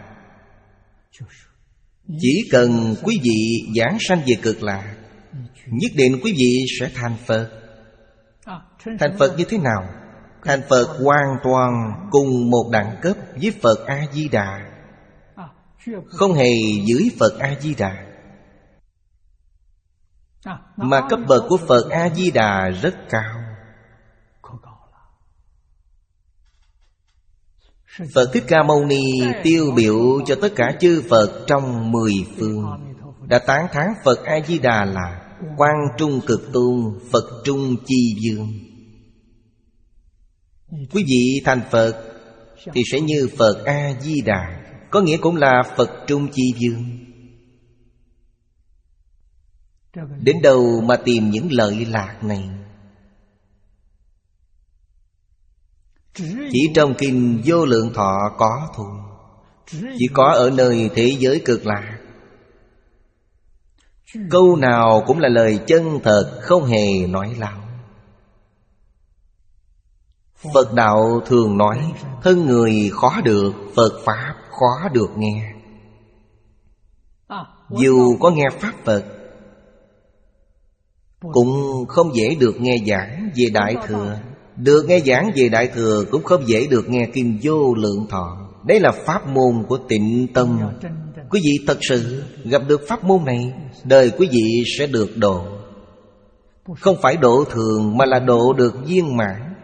[SPEAKER 1] chỉ cần quý vị giảng sanh về cực lạc, nhất định quý vị sẽ thành Phật. Thành Phật như thế nào? Thành Phật hoàn toàn cùng một đẳng cấp với Phật A-di-đà, không hề dưới Phật A-di-đà. Mà cấp bậc của Phật A-di-đà rất cao. Phật Thích Ca Mâu Ni tiêu biểu cho tất cả chư Phật trong mười phương. đã tán thán Phật A-di-đà là Quang Trung Cực Tôn, Phật Trung Chi Dương. Quý vị thành Phật thì sẽ như Phật A-di-đà, có nghĩa cũng là Phật Trung Chi Dương. Đến đâu mà tìm những lợi lạc này? Chỉ trong kinh Vô Lượng Thọ có thôi. Chỉ có ở nơi thế giới cực lạc. Câu nào cũng là lời chân thật, không hề nói láo. Phật đạo thường nói thân người khó được, Phật Pháp khó được nghe. Dù có nghe Pháp Phật cũng không dễ được nghe giảng về Đại Thừa. Được nghe giảng về Đại Thừa cũng không dễ được nghe kinh Vô Lượng Thọ. Đây là pháp môn của Tịnh Tâm. Quý vị thật sự gặp được pháp môn này, đời quý vị sẽ được độ. Không phải độ thường mà là độ được viên mãn.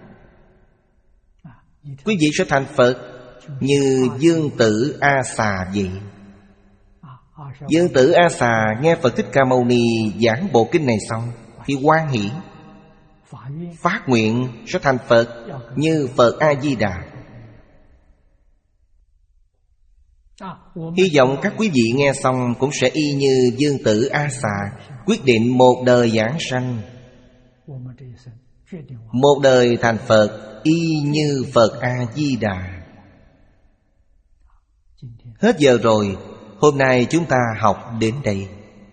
[SPEAKER 1] Quý vị sẽ thành Phật như Dương Tử A Xà vậy. Dương Tử A Xà nghe Phật Thích Ca Mâu Ni giảng bộ kinh này xong thì hoan hỷ, phát nguyện sẽ thành Phật như Phật A-di-đà. Hy vọng các quý vị nghe xong cũng sẽ y như Dương Tử A Xà, quyết định một đời giảng sanh, một đời thành Phật y như Phật A-di-đà. Hết giờ rồi, hôm nay chúng ta học đến đây.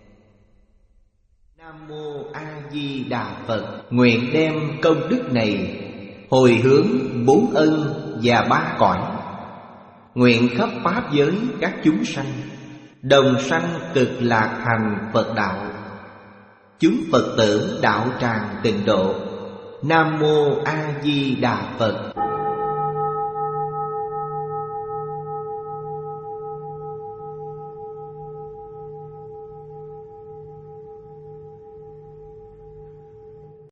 [SPEAKER 1] Nam Mô A Di Đà Phật. Nguyện đem công đức này hồi hướng bốn ân và ba cõi, nguyện khắp pháp giới các chúng sanh đồng sanh cực lạc thành Phật đạo, chúng Phật tử đạo tràng tịnh độ. Nam Mô A Di Đà Phật.